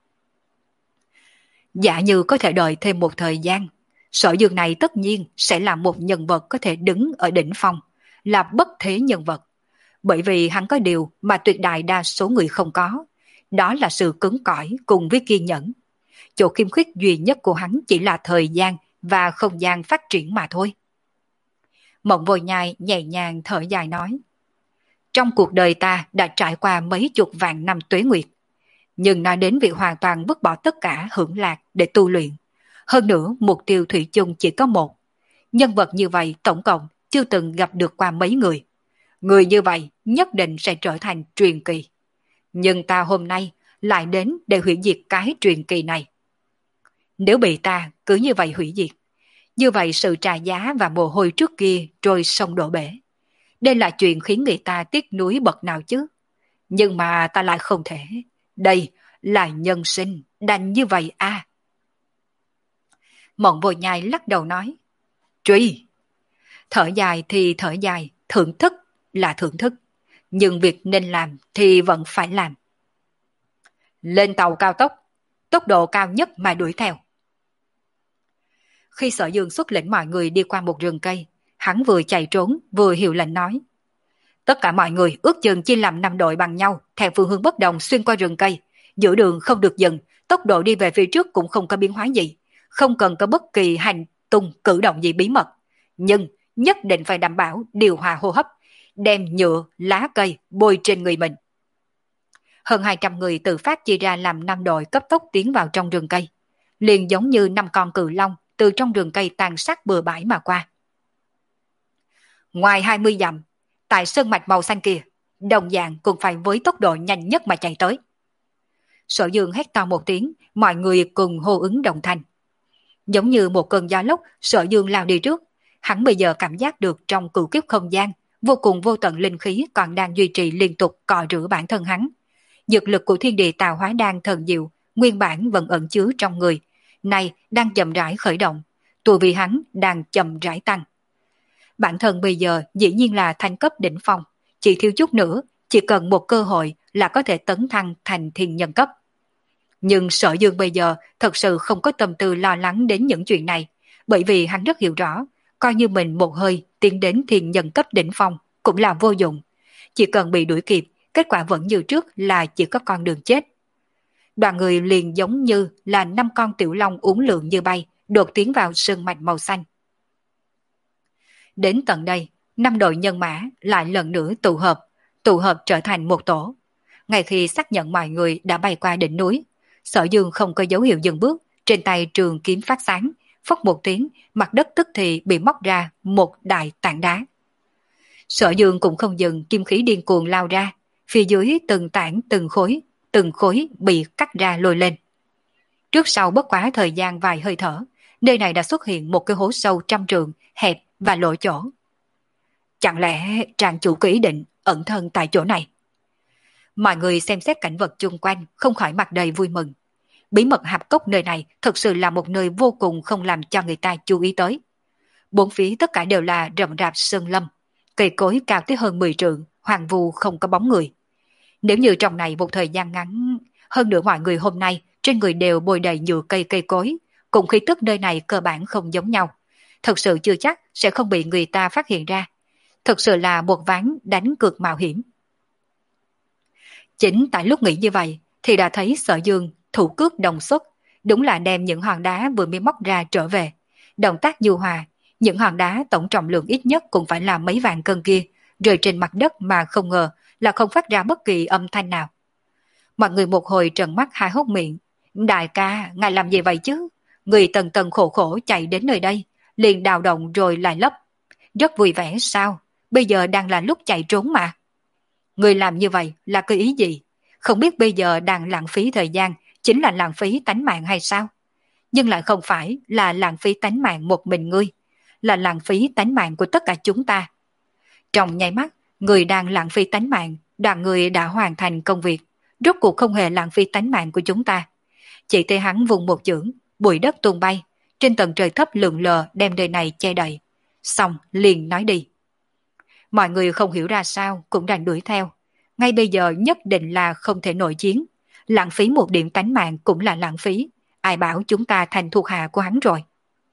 Giả như có thể đợi thêm một thời gian, Sở Dương này tất nhiên sẽ là một nhân vật có thể đứng ở đỉnh phong, là bất thế nhân vật. Bởi vì hắn có điều mà tuyệt đại đa số người không có, đó là sự cứng cỏi cùng với kiên nhẫn. Chỗ khiếm khuyết duy nhất của hắn chỉ là thời gian và không gian phát triển mà thôi. Mộng Vô Nhai nhẹ nhàng thở dài nói. Trong cuộc đời ta đã trải qua mấy chục vạn năm tuế nguyệt, nhưng nói đến việc hoàn toàn vứt bỏ tất cả hưởng lạc để tu luyện. Hơn nữa mục tiêu thủy chung chỉ có một. Nhân vật như vậy tổng cộng chưa từng gặp được qua mấy người. Người như vậy nhất định sẽ trở thành truyền kỳ. Nhưng ta hôm nay lại đến để hủy diệt cái truyền kỳ này. Nếu bị ta cứ như vậy hủy diệt, như vậy sự trả giá và mồ hôi trước kia trôi sông đổ bể. Đây là chuyện khiến người ta tiếc nuối bậc nào chứ. Nhưng mà ta lại không thể. Đây là nhân sinh, đành như vậy à. Mộng Vô Nhai lắc đầu nói. Truy! Thở dài thì thở dài, thưởng thức là thưởng thức. Nhưng việc nên làm thì vẫn phải làm. Lên tàu cao tốc, tốc độ cao nhất mà đuổi theo. Khi Sở Dương xuất lĩnh mọi người đi qua một rừng cây, hắn vừa chạy trốn vừa hiệu lệnh nói. Tất cả mọi người ước chừng chia làm năm đội bằng nhau, theo phương hướng bất đồng xuyên qua rừng cây. Giữa đường không được dừng, tốc độ đi về phía trước cũng không có biến hóa gì. Không cần có bất kỳ hành tung cử động gì bí mật. Nhưng nhất định phải đảm bảo điều hòa hô hấp, đem nhựa, lá cây bôi trên người mình. Hơn hai trăm người tự phát chia ra làm năm đội cấp tốc tiến vào trong rừng cây. Liền giống như năm con cự long từ trong rừng cây tàn sát bừa bãi mà qua. Ngoài hai mươi dặm, tại sơn mạch màu xanh kia, đồng dạng cũng phải với tốc độ nhanh nhất mà chạy tới. Sở Dương hét to một tiếng, mọi người cùng hô ứng đồng thanh. Giống như một cơn gió lốc, Sở Dương lao đi trước. Hắn bây giờ cảm giác được trong cửu kiếp không gian, vô cùng vô tận linh khí còn đang duy trì liên tục cọ rửa bản thân hắn. Dược lực của thiên địa tạo hóa đan thần diệu, nguyên bản vẫn ẩn chứa trong người, nay đang chậm rãi khởi động, tu vi hắn đang chậm rãi tăng. Bản thân bây giờ dĩ nhiên là thanh cấp đỉnh phong, chỉ thiếu chút nữa, chỉ cần một cơ hội là có thể tấn thăng thành thiên nhân cấp. Nhưng Sở Dương bây giờ thật sự không có tâm tư lo lắng đến những chuyện này, bởi vì hắn rất hiểu rõ, coi như mình một hơi tiến đến thiên nhân cấp đỉnh phong cũng là vô dụng. Chỉ cần bị đuổi kịp, kết quả vẫn như trước là chỉ có con đường chết. Đoàn người liền giống như là năm con tiểu long uốn lượn như bay, đột tiến vào sơn mạch màu xanh. Đến tận đây, năm đội nhân mã lại lần nữa tụ hợp, tụ hợp trở thành một tổ. Ngay khi xác nhận mọi người đã bay qua đỉnh núi, Sở Dương không có dấu hiệu dừng bước, trên tay trường kiếm phát sáng, phất một tiếng, mặt đất tức thì bị móc ra một đại tảng đá. Sở Dương cũng không dừng, kim khí điên cuồng lao ra, phía dưới từng tảng từng khối, từng khối bị cắt ra lôi lên. Trước sau bất quá thời gian vài hơi thở, nơi này đã xuất hiện một cái hố sâu trăm trượng, hẹp và lộ chỗ. Chẳng lẽ trang chủ có ý định ẩn thân tại chỗ này? Mọi người xem xét cảnh vật chung quanh không khỏi mặt đầy vui mừng. Bí mật hạp cốc nơi này thực sự là một nơi vô cùng không làm cho người ta chú ý tới. Bốn phía tất cả đều là rậm rạp sơn lâm, cây cối cao tới hơn mười trượng, hoang vu không có bóng người. Nếu như trong này một thời gian ngắn, hơn nữa mọi người hôm nay trên người đều bôi đầy nhựa cây cây cối, cùng khí tức nơi này cơ bản không giống nhau. Thật sự chưa chắc sẽ không bị người ta phát hiện ra. Thật sự là một ván đánh cược mạo hiểm. Chính tại lúc nghĩ như vậy thì đã thấy Sở Dương thủ cước đồng xuất, đúng là đem những hòn đá vừa mới móc ra trở về. Động tác nhu hòa, những hòn đá tổng trọng lượng ít nhất cũng phải là mấy vạn cân kia, rơi trên mặt đất mà không ngờ là không phát ra bất kỳ âm thanh nào. Mọi người một hồi trợn mắt hai hốc miệng. Đại ca, ngài làm gì vậy chứ? Người tần tần khổ khổ chạy đến nơi đây, liền đào động rồi lại lấp. Rất vui vẻ sao? Bây giờ đang là lúc chạy trốn mà. Người làm như vậy là cái ý gì? Không biết bây giờ đang lãng phí thời gian chính là lãng phí tánh mạng hay sao? Nhưng lại không phải là lãng phí tánh mạng một mình ngươi, là lãng phí tánh mạng của tất cả chúng ta. Trong nháy mắt, người đang lãng phí tánh mạng, đoàn người đã hoàn thành công việc, rốt cuộc không hề lãng phí tánh mạng của chúng ta. Chỉ thấy hắn vùng một chưởng, bụi đất tung bay, trên tầng trời thấp lượn lờ đem đời này che đậy. Xong liền nói đi. Mọi người không hiểu ra sao cũng đành đuổi theo. Ngay bây giờ nhất định là không thể nội chiến. Lãng phí một điểm tánh mạng cũng là lãng phí. Ai bảo chúng ta thành thuộc hạ của hắn rồi.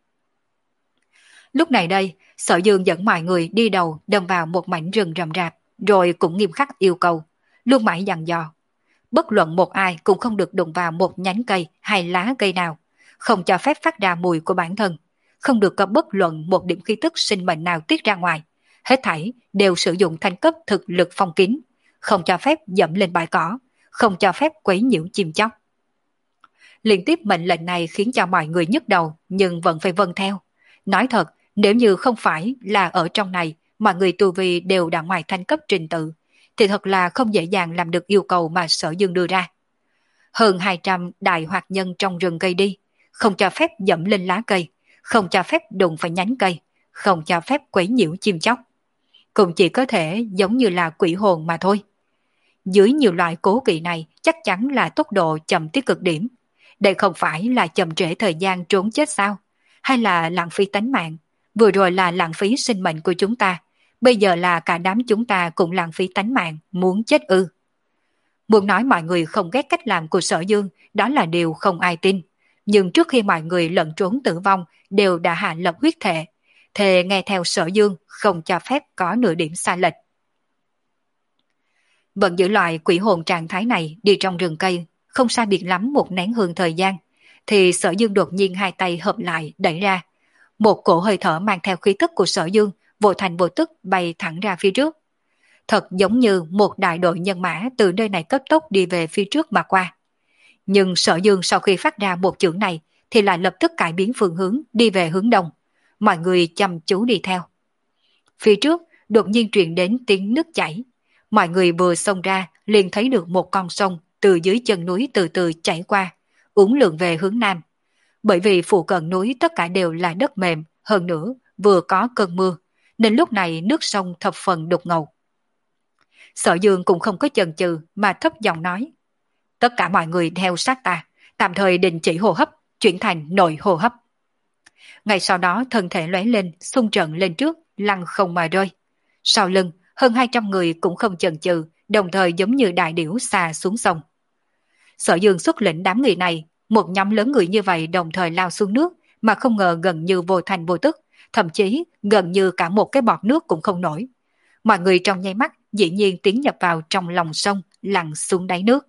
Lúc này đây, Sở Dương dẫn mọi người đi đầu đâm vào một mảnh rừng rậm rạp, rồi cũng nghiêm khắc yêu cầu, luôn mãi dặn dò. Bất luận một ai cũng không được đụng vào một nhánh cây hay lá cây nào, không cho phép phát ra mùi của bản thân, không được có bất luận một điểm khí tức sinh mệnh nào tiết ra ngoài. Hết thảy đều sử dụng thanh cấp thực lực phong kín, không cho phép dẫm lên bãi cỏ, không cho phép quấy nhiễu chim chóc. Liên tiếp mệnh lệnh này khiến cho mọi người nhức đầu nhưng vẫn phải vâng theo. Nói thật, nếu như không phải là ở trong này mọi người tu vi đều đã ngoài thanh cấp trình tự, thì thật là không dễ dàng làm được yêu cầu mà Sở Dương đưa ra. Hơn hai trăm đại hoạt nhân trong rừng cây đi, không cho phép dẫm lên lá cây, không cho phép đụng phải nhánh cây, không cho phép quấy nhiễu chim chóc. Cũng chỉ có thể giống như là quỷ hồn mà thôi. Dưới nhiều loại cố kỵ này chắc chắn là tốc độ chậm tới cực điểm. Đây không phải là chậm trễ thời gian trốn chết sao? Hay là lãng phí tánh mạng? Vừa rồi là lãng phí sinh mệnh của chúng ta. Bây giờ là cả đám chúng ta cũng lãng phí tánh mạng, muốn chết ư. Muốn nói mọi người không ghét cách làm của Sở Dương, đó là điều không ai tin. Nhưng trước khi mọi người lẫn trốn tử vong đều đã hạ lập huyết thệ, thề nghe theo Sở Dương không cho phép có nửa điểm sai lệch. Vẫn giữ loại quỷ hồn trạng thái này đi trong rừng cây, không sai biệt lắm một nén hương thời gian, thì Sở Dương đột nhiên hai tay hợp lại đẩy ra. Một cổ hơi thở mang theo khí tức của Sở Dương vô thành vô tức bay thẳng ra phía trước. thật giống như một đại đội nhân mã từ nơi này cấp tốc đi về phía trước mà qua. Nhưng Sở Dương sau khi phát ra một chưởng này thì lại lập tức cải biến phương hướng đi về hướng đông. Mọi người chăm chú đi theo. Phía trước đột nhiên truyền đến tiếng nước chảy. Mọi người vừa xông ra liền thấy được một con sông từ dưới chân núi từ từ chảy qua, uốn lượn về hướng nam. Bởi vì phụ cận núi tất cả đều là đất mềm, hơn nữa vừa có cơn mưa, nên lúc này nước sông thập phần đục ngầu. Sở Dương cũng không có chần chừ mà thấp giọng nói: tất cả mọi người theo sát ta, tạm thời đình chỉ hô hấp, chuyển thành nội hô hấp. Ngay sau đó thân thể lóe lên, xung trận lên trước, lăn không mà rơi. Sau lưng, hơn hai trăm người cũng không chần chừ, đồng thời giống như đại điểu xà xuống sông. Sở Dương xuất lĩnh đám người này, một nhóm lớn người như vậy đồng thời lao xuống nước, mà không ngờ gần như vô thành vô tức, thậm chí gần như cả một cái bọt nước cũng không nổi. Mọi người trong nháy mắt dĩ nhiên tiến nhập vào trong lòng sông, lặn xuống đáy nước.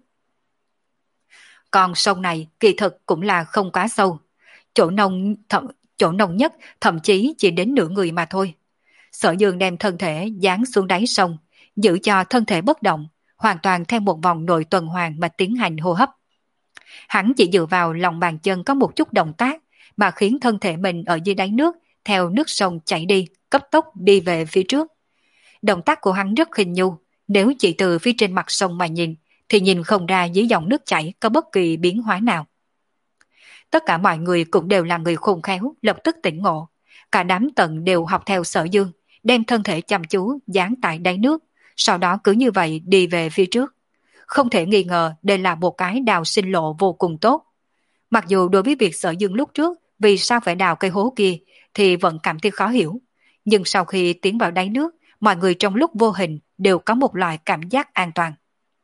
Còn sông này kỳ thực cũng là không quá sâu, chỗ nông thậm, chỗ nông nhất thậm chí chỉ đến nửa người mà thôi. Sở Dương đem thân thể dán xuống đáy sông, giữ cho thân thể bất động, hoàn toàn theo một vòng nội tuần hoàn mà tiến hành hô hấp. Hắn chỉ dựa vào lòng bàn chân có một chút động tác mà khiến thân thể mình ở dưới đáy nước theo nước sông chảy đi, cấp tốc đi về phía trước. Động tác của hắn rất khinh nhu, nếu chỉ từ phía trên mặt sông mà nhìn thì nhìn không ra dưới dòng nước chảy có bất kỳ biến hóa nào. Tất cả mọi người cũng đều là người khôn khéo, lập tức tỉnh ngộ. Cả đám tận đều học theo Sở Dương, đem thân thể chăm chú dán tại đáy nước, sau đó cứ như vậy đi về phía trước. Không thể nghi ngờ đây là một cái đào sinh lộ vô cùng tốt. Mặc dù đối với việc Sở Dương lúc trước vì sao phải đào cây hố kia thì vẫn cảm thấy khó hiểu, nhưng sau khi tiến vào đáy nước, mọi người trong lúc vô hình đều có một loại cảm giác an toàn.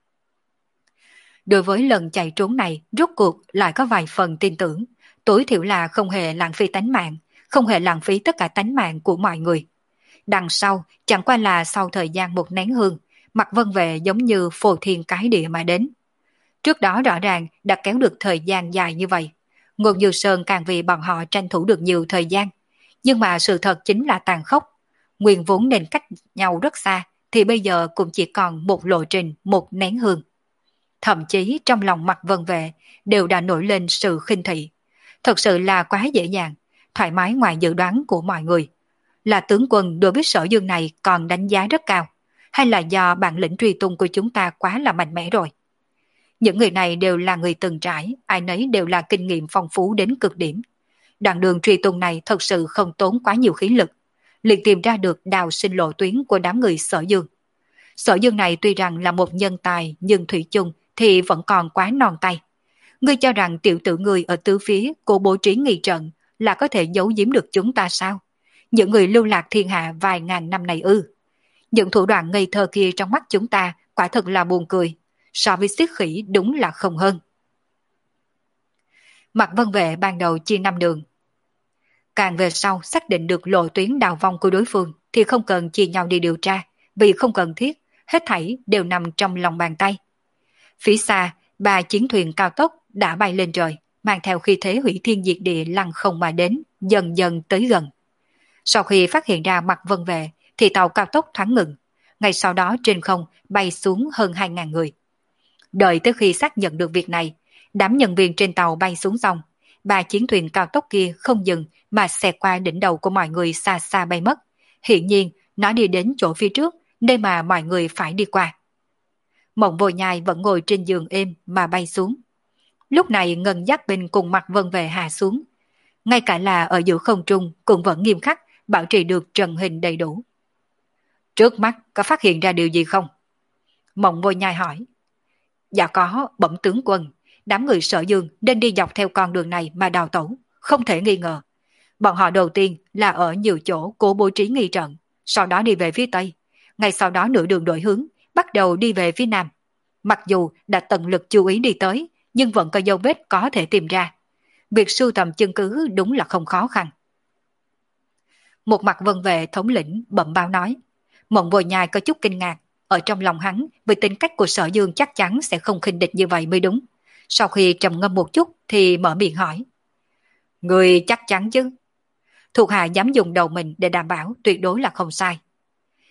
Đối với lần chạy trốn này, rốt cuộc lại có vài phần tin tưởng, tối thiểu là không hề lãng phí tánh mạng, không hề lãng phí tất cả tánh mạng của mọi người. Đằng sau, chẳng qua là sau thời gian một nén hương, Mạc Vân Vệ giống như phô thiên cái địa mà đến. Trước đó rõ ràng đã kéo được thời gian dài như vậy. Ngôn Như Sơn càng vì bọn họ tranh thủ được nhiều thời gian. Nhưng mà sự thật chính là tàn khốc. Nguyên vốn nên cách nhau rất xa, thì bây giờ cũng chỉ còn một lộ trình, một nén hương. Thậm chí trong lòng Mạc Vân Vệ đều đã nổi lên sự khinh thị. Thật sự là quá dễ dàng, thoải mái ngoài dự đoán của mọi người. Là tướng quân đối với Sở Dương này còn đánh giá rất cao, hay là do bản lĩnh truy tung của chúng ta quá là mạnh mẽ rồi? Những người này đều là người từng trải, ai nấy đều là kinh nghiệm phong phú đến cực điểm. Đoạn đường truy tung này thật sự không tốn quá nhiều khí lực, liền tìm ra được đào sinh lộ tuyến của đám người Sở Dương. Sở Dương này tuy rằng là một nhân tài, nhưng thủy chung thì vẫn còn quá non tay. Ngươi cho rằng tiểu tử ngươi ở tứ phía của bố trí nghi trận là có thể giấu giếm được chúng ta sao? Những người lưu lạc thiên hạ vài ngàn năm này ư? Những thủ đoạn ngây thơ kia trong mắt chúng ta quả thật là buồn cười, so với xiết khỉ đúng là không hơn. Mạc Vân Vệ ban đầu chia năm đường. Càng về sau xác định được lộ tuyến đào vong của đối phương thì không cần chia nhau đi điều tra, vì không cần thiết, hết thảy đều nằm trong lòng bàn tay. Phía xa, ba chiến thuyền cao tốc đã bay lên trời, mang theo khí thế hủy thiên diệt địa lăng không mà đến, dần dần tới gần. Sau khi phát hiện ra Mạc Vân Vệ thì tàu cao tốc thoáng ngừng, ngay sau đó trên không bay xuống hơn hai ngàn người. Đợi tới khi xác nhận được việc này, đám nhân viên trên tàu bay xuống xong, ba chiến thuyền cao tốc kia không dừng mà xẹt qua đỉnh đầu của mọi người xa xa bay mất. Hiển nhiên, nó đi đến chỗ phía trước, nơi mà mọi người phải đi qua. Mộng Vô Nhai vẫn ngồi trên giường êm mà bay xuống. Lúc này Ngân Giác Bình cùng Mạc Vân Vệ hạ xuống. Ngay cả là ở giữa không trung cũng vẫn nghiêm khắc, bảo trì được trận hình đầy đủ. Trước mắt có phát hiện ra điều gì không? Mộng Vô Nhai hỏi. Dạ có, bẩm tướng quân. Đám người Sở Dương nên đi dọc theo con đường này mà đào tẩu, không thể nghi ngờ. Bọn họ đầu tiên là ở nhiều chỗ cố bố trí nghi trận, sau đó đi về phía Tây. Ngay sau đó nửa đường đổi hướng, bắt đầu đi về phía Nam. Mặc dù đã tận lực chú ý đi tới, nhưng vẫn có dấu vết có thể tìm ra. Việc sưu tầm chứng cứ đúng là không khó khăn. Một Mặt Vân Vệ thống lĩnh bẩm báo nói. Mộng Vô Nhai có chút kinh ngạc, ở trong lòng hắn vì tính cách của Sở Dương chắc chắn sẽ không khinh địch như vậy mới đúng. Sau khi trầm ngâm một chút thì mở miệng hỏi. Người chắc chắn chứ? Thuộc hạ dám dùng đầu mình để đảm bảo tuyệt đối là không sai.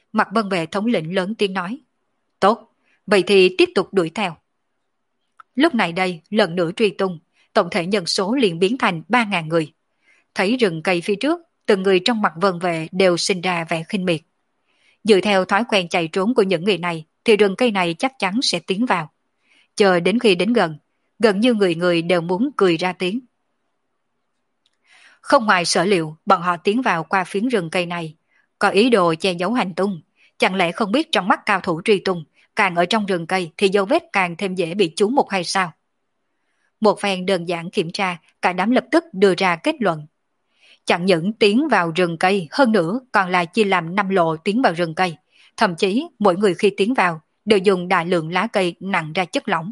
Mạc Vân Vệ thống lĩnh lớn tiếng nói. Tốt, vậy thì tiếp tục đuổi theo. Lúc này đây, lần nữa truy tung, tổng thể nhân số liền biến thành ba ngàn người. Thấy rừng cây phía trước, từng người trong Mạc Vân Vệ đều sinh ra vẻ khinh miệt. Dựa theo thói quen chạy trốn của những người này, thì rừng cây này chắc chắn sẽ tiến vào. Chờ đến khi đến gần, gần như người người đều muốn cười ra tiếng. Không ngoài sở liệu, bọn họ tiến vào qua phiến rừng cây này, có ý đồ che giấu hành tung. Chẳng lẽ không biết trong mắt cao thủ truy tung, càng ở trong rừng cây thì dấu vết càng thêm dễ bị trú mục hay sao? Một phen đơn giản kiểm tra, cả đám lập tức đưa ra kết luận. Chẳng những tiến vào rừng cây, hơn nữa còn là chia làm năm lộ tiến vào rừng cây. Thậm chí mỗi người khi tiến vào đều dùng đại lượng lá cây nặng ra chất lỏng.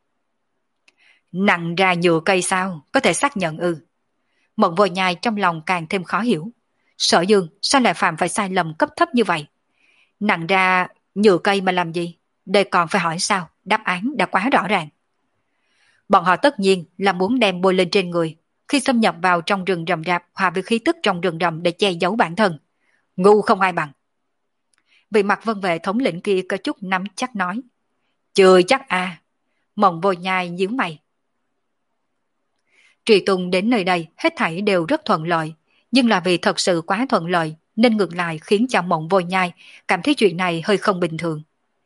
Nặng ra nhựa cây sao? Có thể xác nhận ư? Mộng Vô Nhai trong lòng càng thêm khó hiểu. Sở Dương sao lại phạm phải sai lầm cấp thấp như vậy? Nặng ra nhựa cây mà làm gì? Đây còn phải hỏi sao? Đáp án đã quá rõ ràng. Bọn họ tất nhiên là muốn đem bôi lên trên người. Khi xâm nhập vào trong rừng rậm rạp hòa với khí tức trong rừng rậm để che giấu bản thân. Ngu không ai bằng. Vị Mặt Vân Vệ thống lĩnh kia có chút nắm chắc nói. Chưa chắc à. Mộng Vô Nhai nhíu mày. Truy tung đến nơi đây hết thảy đều rất thuận lợi. Nhưng là vì thật sự quá thuận lợi nên ngược lại khiến cho Mộng Vô Nhai cảm thấy chuyện này hơi không bình thường.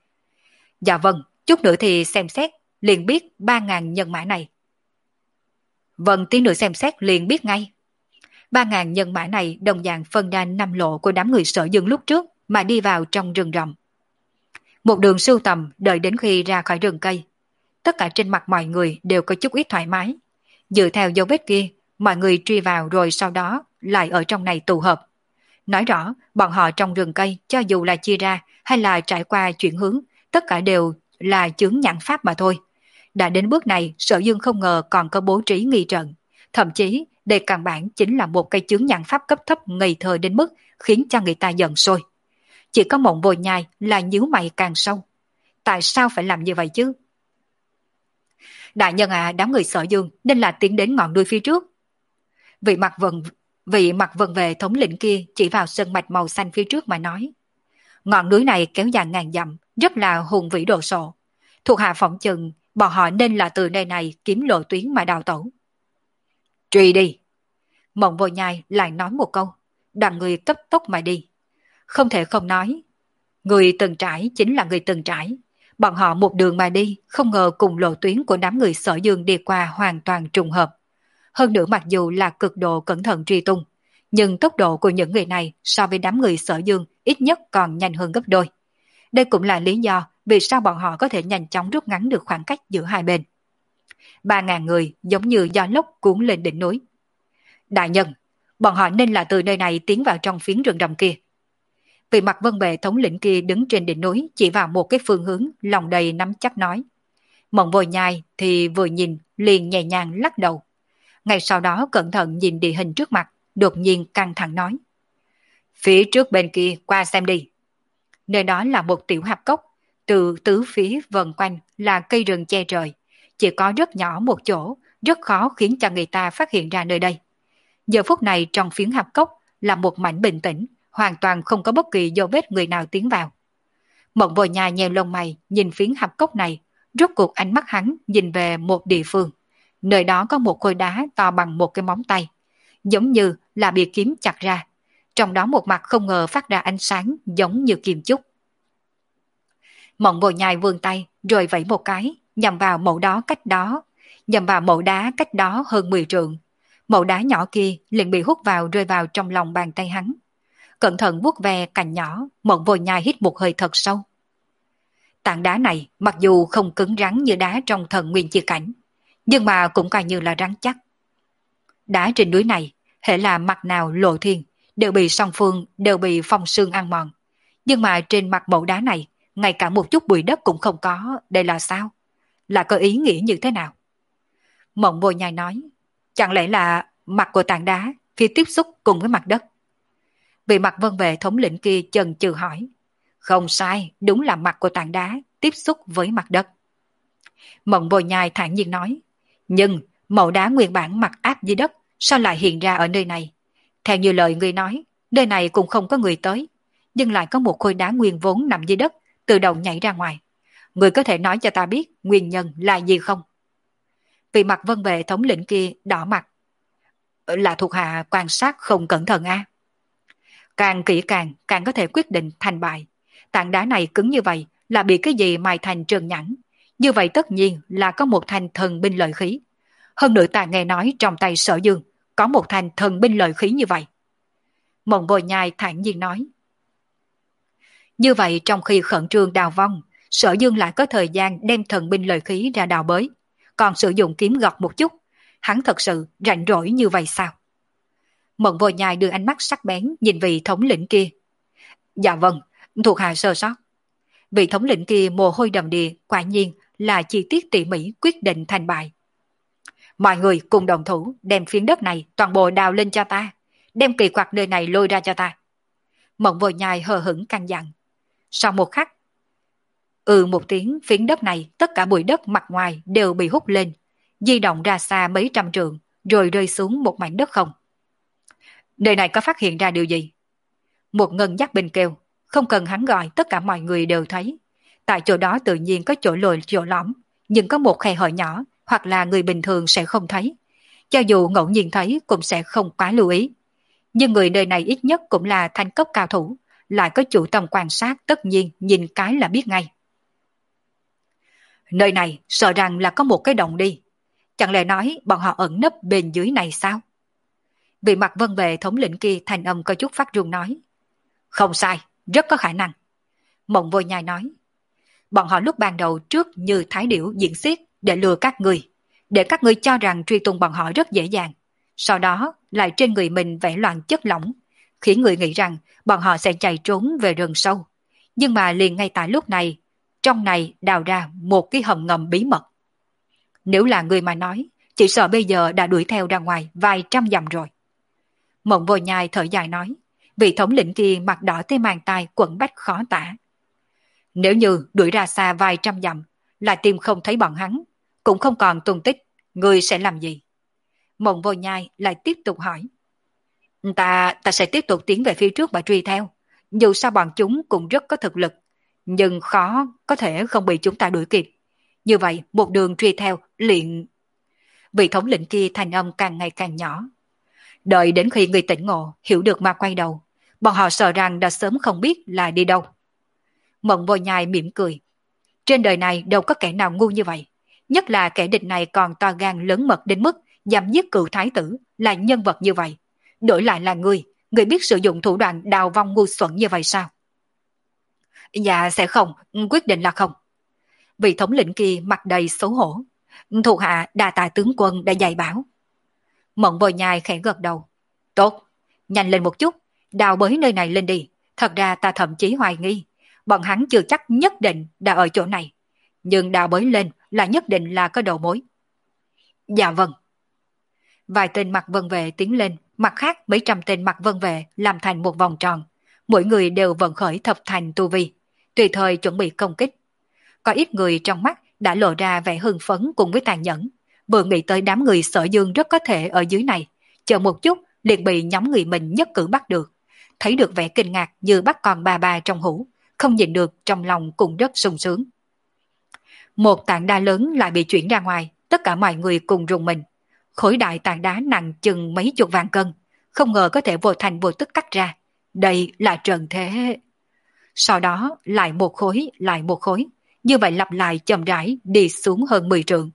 Dạ vâng, chút nữa thì xem xét liền biết ba ngàn nhân mã này. Vâng, tí nữa xem xét liền biết ngay. Ba ngàn nhân mã này đồng dạng phân ra năm lộ của đám người Sở Dương lúc trước mà đi vào trong rừng rậm. Một đường sưu tầm đợi đến khi ra khỏi rừng cây. Tất cả trên mặt mọi người đều có chút ít thoải mái. Dựa theo dấu vết kia, mọi người truy vào rồi sau đó lại ở trong này tụ hợp. Nói rõ, bọn họ trong rừng cây cho dù là chia ra hay là trải qua chuyển hướng, tất cả đều là chướng nhãn pháp mà thôi. Đã đến bước này, Sở Dương không ngờ còn có bố trí nghi trận. Thậm chí, đây căn bản chính là một cây chướng nhãn pháp cấp thấp ngây thơ đến mức khiến cho người ta giận sôi. Chỉ có Mộng Vô Nhai là nhíu mày càng sâu. Tại sao phải làm như vậy chứ? Đại nhân à, đám người Sở Dương nên là tiến đến ngọn núi phía trước. Vị mặt vần, vị mặt vần về thống lĩnh kia chỉ vào sơn mạch màu xanh phía trước mà nói. Ngọn núi này kéo dài ngàn dặm, rất là hùng vĩ đồ sộ. Thuộc hạ phỏng chừng, bọn họ nên là từ nơi này kiếm lộ tuyến mà đào tẩu. Truy đi! Mộng Vô Nhai lại nói một câu, đoàn người cấp tốc mà đi. Không thể không nói, người từng trải chính là người từng trải. Bọn họ một đường mà đi, không ngờ cùng lộ tuyến của đám người Sở Dương đi qua hoàn toàn trùng hợp. Hơn nữa mặc dù là cực độ cẩn thận truy tung, nhưng tốc độ của những người này so với đám người Sở Dương ít nhất còn nhanh hơn gấp đôi. Đây cũng là lý do vì sao bọn họ có thể nhanh chóng rút ngắn được khoảng cách giữa hai bên. Ba ngàn người giống như gió lốc cuốn lên đỉnh núi. Đại nhân, bọn họ nên là từ nơi này tiến vào trong phiến rừng rậm kia. Vị Mặt Vân Bệ thống lĩnh kia đứng trên đỉnh núi chỉ vào một cái phương hướng, lòng đầy nắm chắc nói. Mộng Vô Nhai thì vừa nhìn liền nhẹ nhàng lắc đầu. Ngay sau đó cẩn thận nhìn địa hình trước mặt, đột nhiên căng thẳng nói. Phía trước bên kia qua xem đi. Nơi đó là một tiểu hạp cốc, từ tứ phía vần quanh là cây rừng che trời, chỉ có rất nhỏ một chỗ, rất khó khiến cho người ta phát hiện ra nơi đây. Giờ phút này trong phiến hạp cốc là một mảnh bình tĩnh, hoàn toàn không có bất kỳ dấu vết người nào tiến vào. Mộng Vô Nhai nheo lông mày nhìn phiến hạp cốc này, rốt cuộc ánh mắt hắn nhìn về một địa phương. Nơi đó có một khối đá to bằng một cái móng tay, giống như là bị kiếm chặt ra. Trong đó một mặt không ngờ phát ra ánh sáng giống như kim chúc. Mộng Vô Nhai vươn tay rồi vẫy một cái, nhằm vào mẫu đó cách đó, nhằm vào mẫu đá cách đó hơn mười trượng. Mẫu đá nhỏ kia liền bị hút vào rơi vào trong lòng bàn tay hắn. Cẩn thận vuốt ve cành nhỏ, Mộng Vô Nhai hít một hơi thật sâu. Tảng đá này mặc dù không cứng rắn như đá trong Thần Nguyên Chi Cảnh, nhưng mà cũng coi như là rắn chắc. Đá trên núi này, hễ là mặt nào lộ thiên, đều bị song phương, đều bị phong sương ăn mòn. Nhưng mà trên mặt mẫu đá này, ngay cả một chút bụi đất cũng không có, đây là sao? Là có ý nghĩa như thế nào? Mộng Vô Nhai nói, chẳng lẽ là mặt của tảng đá khi tiếp xúc cùng với mặt đất? Vị Mặt Vân Vệ thống lĩnh kia chần chừ hỏi. Không sai, đúng là mặt của tảng đá tiếp xúc với mặt đất. Mộng Vô Nhai thản nhiên nói, nhưng mẫu đá nguyên bản mặt áp dưới đất sao lại hiện ra ở nơi này? Theo như lời ngươi nói, nơi này cũng không có người tới. nhưng lại có một khối đá nguyên vốn nằm dưới đất, tự động nhảy ra ngoài. Người có thể nói cho ta biết nguyên nhân là gì không? Vị mặt vân vệ thống lĩnh kia đỏ mặt. Là thuộc hạ quan sát không cẩn thận a. Càng kỹ càng, càng có thể quyết định thành bại. Tảng đá này cứng như vậy là bị cái gì mài thành trơn nhẵn. Như vậy tất nhiên là có một thanh thần binh lợi khí. Hơn nữa ta nghe nói trong tay Sở Dương có một thanh thần binh lợi khí như vậy. Mộng Vô Nhai thản nhiên nói. Như vậy trong khi khẩn trương đào vong, Sở Dương lại có thời gian đem thần binh lợi khí ra đào bới, còn sử dụng kiếm gọt một chút. Hắn thật sự rảnh rỗi như vậy sao? Mộng Vô Nhai đưa ánh mắt sắc bén nhìn vị thống lĩnh kia. Dạ vâng, thuộc hạ sơ sót. Vị thống lĩnh kia mồ hôi đầm đìa, quả nhiên là chi tiết tỉ mỉ quyết định thành bại. Mọi người cùng đồng thủ đem phiến đất này toàn bộ đào lên cho ta, đem kỳ quặc nơi này lôi ra cho ta. Mộng Vô Nhai hờ hững căn dặn. Sau một khắc, ừ một tiếng, phiến đất này tất cả bụi đất mặt ngoài đều bị hút lên, di động ra xa mấy trăm trượng, rồi rơi xuống một mảnh đất không. Nơi này có phát hiện ra điều gì? Một ngân giác binh kêu, không cần hắn gọi, tất cả mọi người đều thấy. Tại chỗ đó tự nhiên có chỗ lồi chỗ lõm, nhưng có một khe hở nhỏ, hoặc là người bình thường sẽ không thấy. Cho dù ngẫu nhiên thấy cũng sẽ không quá lưu ý. Nhưng người nơi này ít nhất cũng là thanh cấp cao thủ, lại có chủ tâm quan sát, tất nhiên nhìn cái là biết ngay. Nơi này sợ rằng là có một cái động đi. Chẳng lẽ nói bọn họ ẩn nấp bên dưới này sao? Vị mặt vân vệ thống lĩnh kia thành âm có chút phát run nói. Không sai, rất có khả năng. Mộng Vô Nhai nói. Bọn họ lúc ban đầu trước như thái điểu diễn xiết để lừa các người, để các người cho rằng truy tung bọn họ rất dễ dàng. Sau đó lại trên người mình vẽ loạn chất lỏng, khiến người nghĩ rằng bọn họ sẽ chạy trốn về rừng sâu. Nhưng mà liền ngay tại lúc này, trong này đào ra một cái hầm ngầm bí mật. Nếu là người mà nói, chỉ sợ bây giờ đã đuổi theo ra ngoài vài trăm dặm rồi. Mộng Vô Nhai thở dài nói, vị thống lĩnh kia mặt đỏ tới mang tai quẩn bách khó tả. Nếu như đuổi ra xa vài trăm dặm, là tìm không thấy bọn hắn, cũng không còn tung tích, người sẽ làm gì? Mộng Vô Nhai lại tiếp tục hỏi. Ta, ta sẽ tiếp tục tiến về phía trước và truy theo. Dù sao bọn chúng cũng rất có thực lực, nhưng khó có thể không bị chúng ta đuổi kịp. Như vậy, một đường truy theo, liền... Vị thống lĩnh kia thành âm càng ngày càng nhỏ. Đợi đến khi người tỉnh ngộ, hiểu được mà quay đầu, bọn họ sợ rằng đã sớm không biết là đi đâu. Mộng Vô Nhai mỉm cười. Trên đời này đâu có kẻ nào ngu như vậy. Nhất là kẻ địch này còn to gan lớn mật đến mức dám giết cựu thái tử, là nhân vật như vậy. Đổi lại là ngươi, ngươi biết sử dụng thủ đoạn đào vong ngu xuẩn như vậy sao? Dạ sẽ không, quyết định là không. Vị thống lĩnh kia mặt đầy xấu hổ. Thuộc hạ đa tạ tướng quân đã dạy bảo. Mộng Vô Nhai khẽ gật đầu. Tốt, nhanh lên một chút, đào bới nơi này lên đi. Thật ra ta thậm chí hoài nghi, bọn hắn chưa chắc nhất định đã ở chỗ này. Nhưng đào bới lên là nhất định là có đầu mối. Dạ vâng. Vài tên mặt vân vệ tiến lên, mặt khác mấy trăm tên mặt vân vệ làm thành một vòng tròn. Mỗi người đều vận khởi thập thành tu vi, tùy thời chuẩn bị công kích. Có ít người trong mắt đã lộ ra vẻ hưng phấn cùng với tàn nhẫn. Vừa nghĩ tới đám người Sở Dương rất có thể ở dưới này, chờ một chút liền bị nhóm người mình nhất cử bắt được. Thấy được vẻ kinh ngạc như bắt con bà bà trong hũ, không nhìn được trong lòng cũng rất sung sướng. Một tảng đá lớn lại bị chuyển ra ngoài, tất cả mọi người cùng rùng mình. Khối đại tảng đá nặng chừng mấy chục vạn cân, không ngờ có thể vô thành vô tức cắt ra. Đây là trần thế. Sau đó lại một khối, lại một khối, như vậy lặp lại chậm rãi đi xuống hơn mười trượng.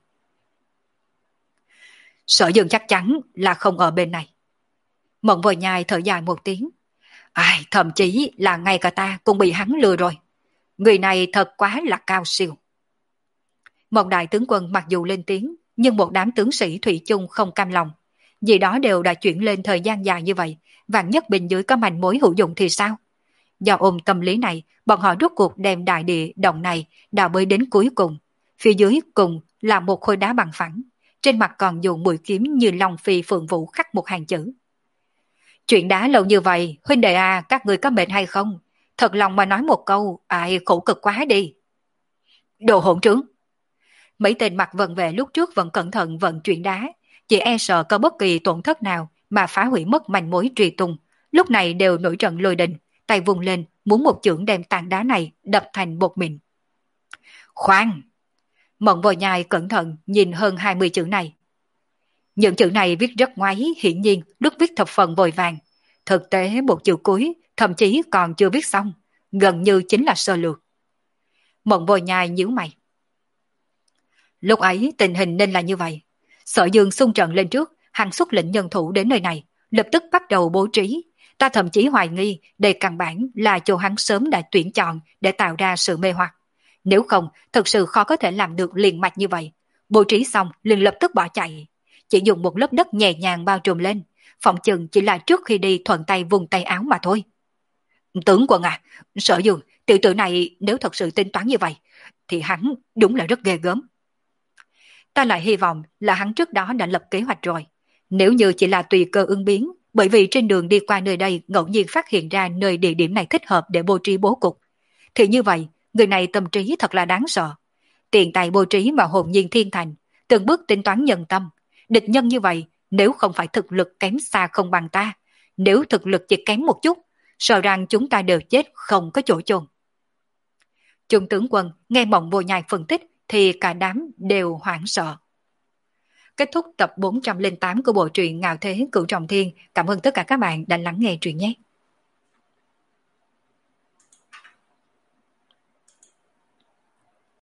Sở Dương chắc chắn là không ở bên này. Mộng Vô Nhai thở dài một tiếng. Ai, thậm chí là ngay cả ta cũng bị hắn lừa rồi. Người này thật quá là cao siêu. Một đại tướng quân mặc dù lên tiếng, nhưng một đám tướng sĩ thủy chung không cam lòng. Vì đó đều đã chuyển lên thời gian dài như vậy, vạn nhất bên dưới có manh mối hữu dụng thì sao? Do ôm tâm lý này, bọn họ rút cuộc đem đại địa động này đào bới đến cuối cùng. Phía dưới cùng là một khối đá bằng phẳng, trên mặt còn dùng mũi kiếm như long phi phượng vũ khắc một hàng chữ. Chuyện đá lâu như vậy, huynh đệ à, các người có mệt hay không? Thật lòng mà nói một câu, ai khổ cực quá đi. Đồ hỗn trướng. Mấy tên mặt vận vệ lúc trước vẫn cẩn thận vận chuyển đá, chỉ e sợ có bất kỳ tổn thất nào mà phá hủy mất manh mối truy tung, lúc này đều nổi trận lôi đình, tay vùng lên, muốn một chưởng đem tảng đá này đập thành bột mịn. Khoan! Mộng Vô Nhai cẩn thận nhìn hơn hai mươi chữ này. Những chữ này viết rất ngoáy, hiển nhiên lúc viết thập phần vội vàng. Thực tế một chữ cuối thậm chí còn chưa viết xong, gần như chính là sơ lược. Mộng Vô Nhai nhíu mày. Lúc ấy tình hình nên là như vậy. Sở Dương xung trận lên trước, hắn xuất lệnh nhân thủ đến nơi này, lập tức bắt đầu bố trí. Ta thậm chí hoài nghi đây căn bản là chỗ hắn sớm đã tuyển chọn để tạo ra sự mê hoặc. Nếu không, thật sự khó có thể làm được liền mạch như vậy. Bố trí xong liền lập tức bỏ chạy. Chỉ dùng một lớp đất nhẹ nhàng bao trùm lên, phòng chừng chỉ là trước khi đi thuận tay vùng tay áo mà thôi. Tướng quân à, Sở Dương, tiểu tử này nếu thật sự tính toán như vậy, thì hắn đúng là rất ghê gớm. Ta lại hy vọng là hắn trước đó đã lập kế hoạch rồi. Nếu như chỉ là tùy cơ ứng biến, bởi vì trên đường đi qua nơi đây ngẫu nhiên phát hiện ra nơi địa điểm này thích hợp để bố trí bố cục, thì như vậy, người này tâm trí thật là đáng sợ. Tiền tài bố trí mà hồn nhiên thiên thành, từng bước tính toán nhân tâm. Địch nhân như vậy, nếu không phải thực lực kém xa không bằng ta, nếu thực lực chỉ kém một chút, sợ rằng chúng ta đều chết không có chỗ chôn. Trung tướng quân nghe Mộng Vô Nhai phân tích thì cả đám đều hoảng sợ. Kết thúc tập bốn trăm lẻ tám của bộ truyện Ngạo Thế Cửu Trọng Thiên. Cảm ơn tất cả các bạn đã lắng nghe truyện nhé.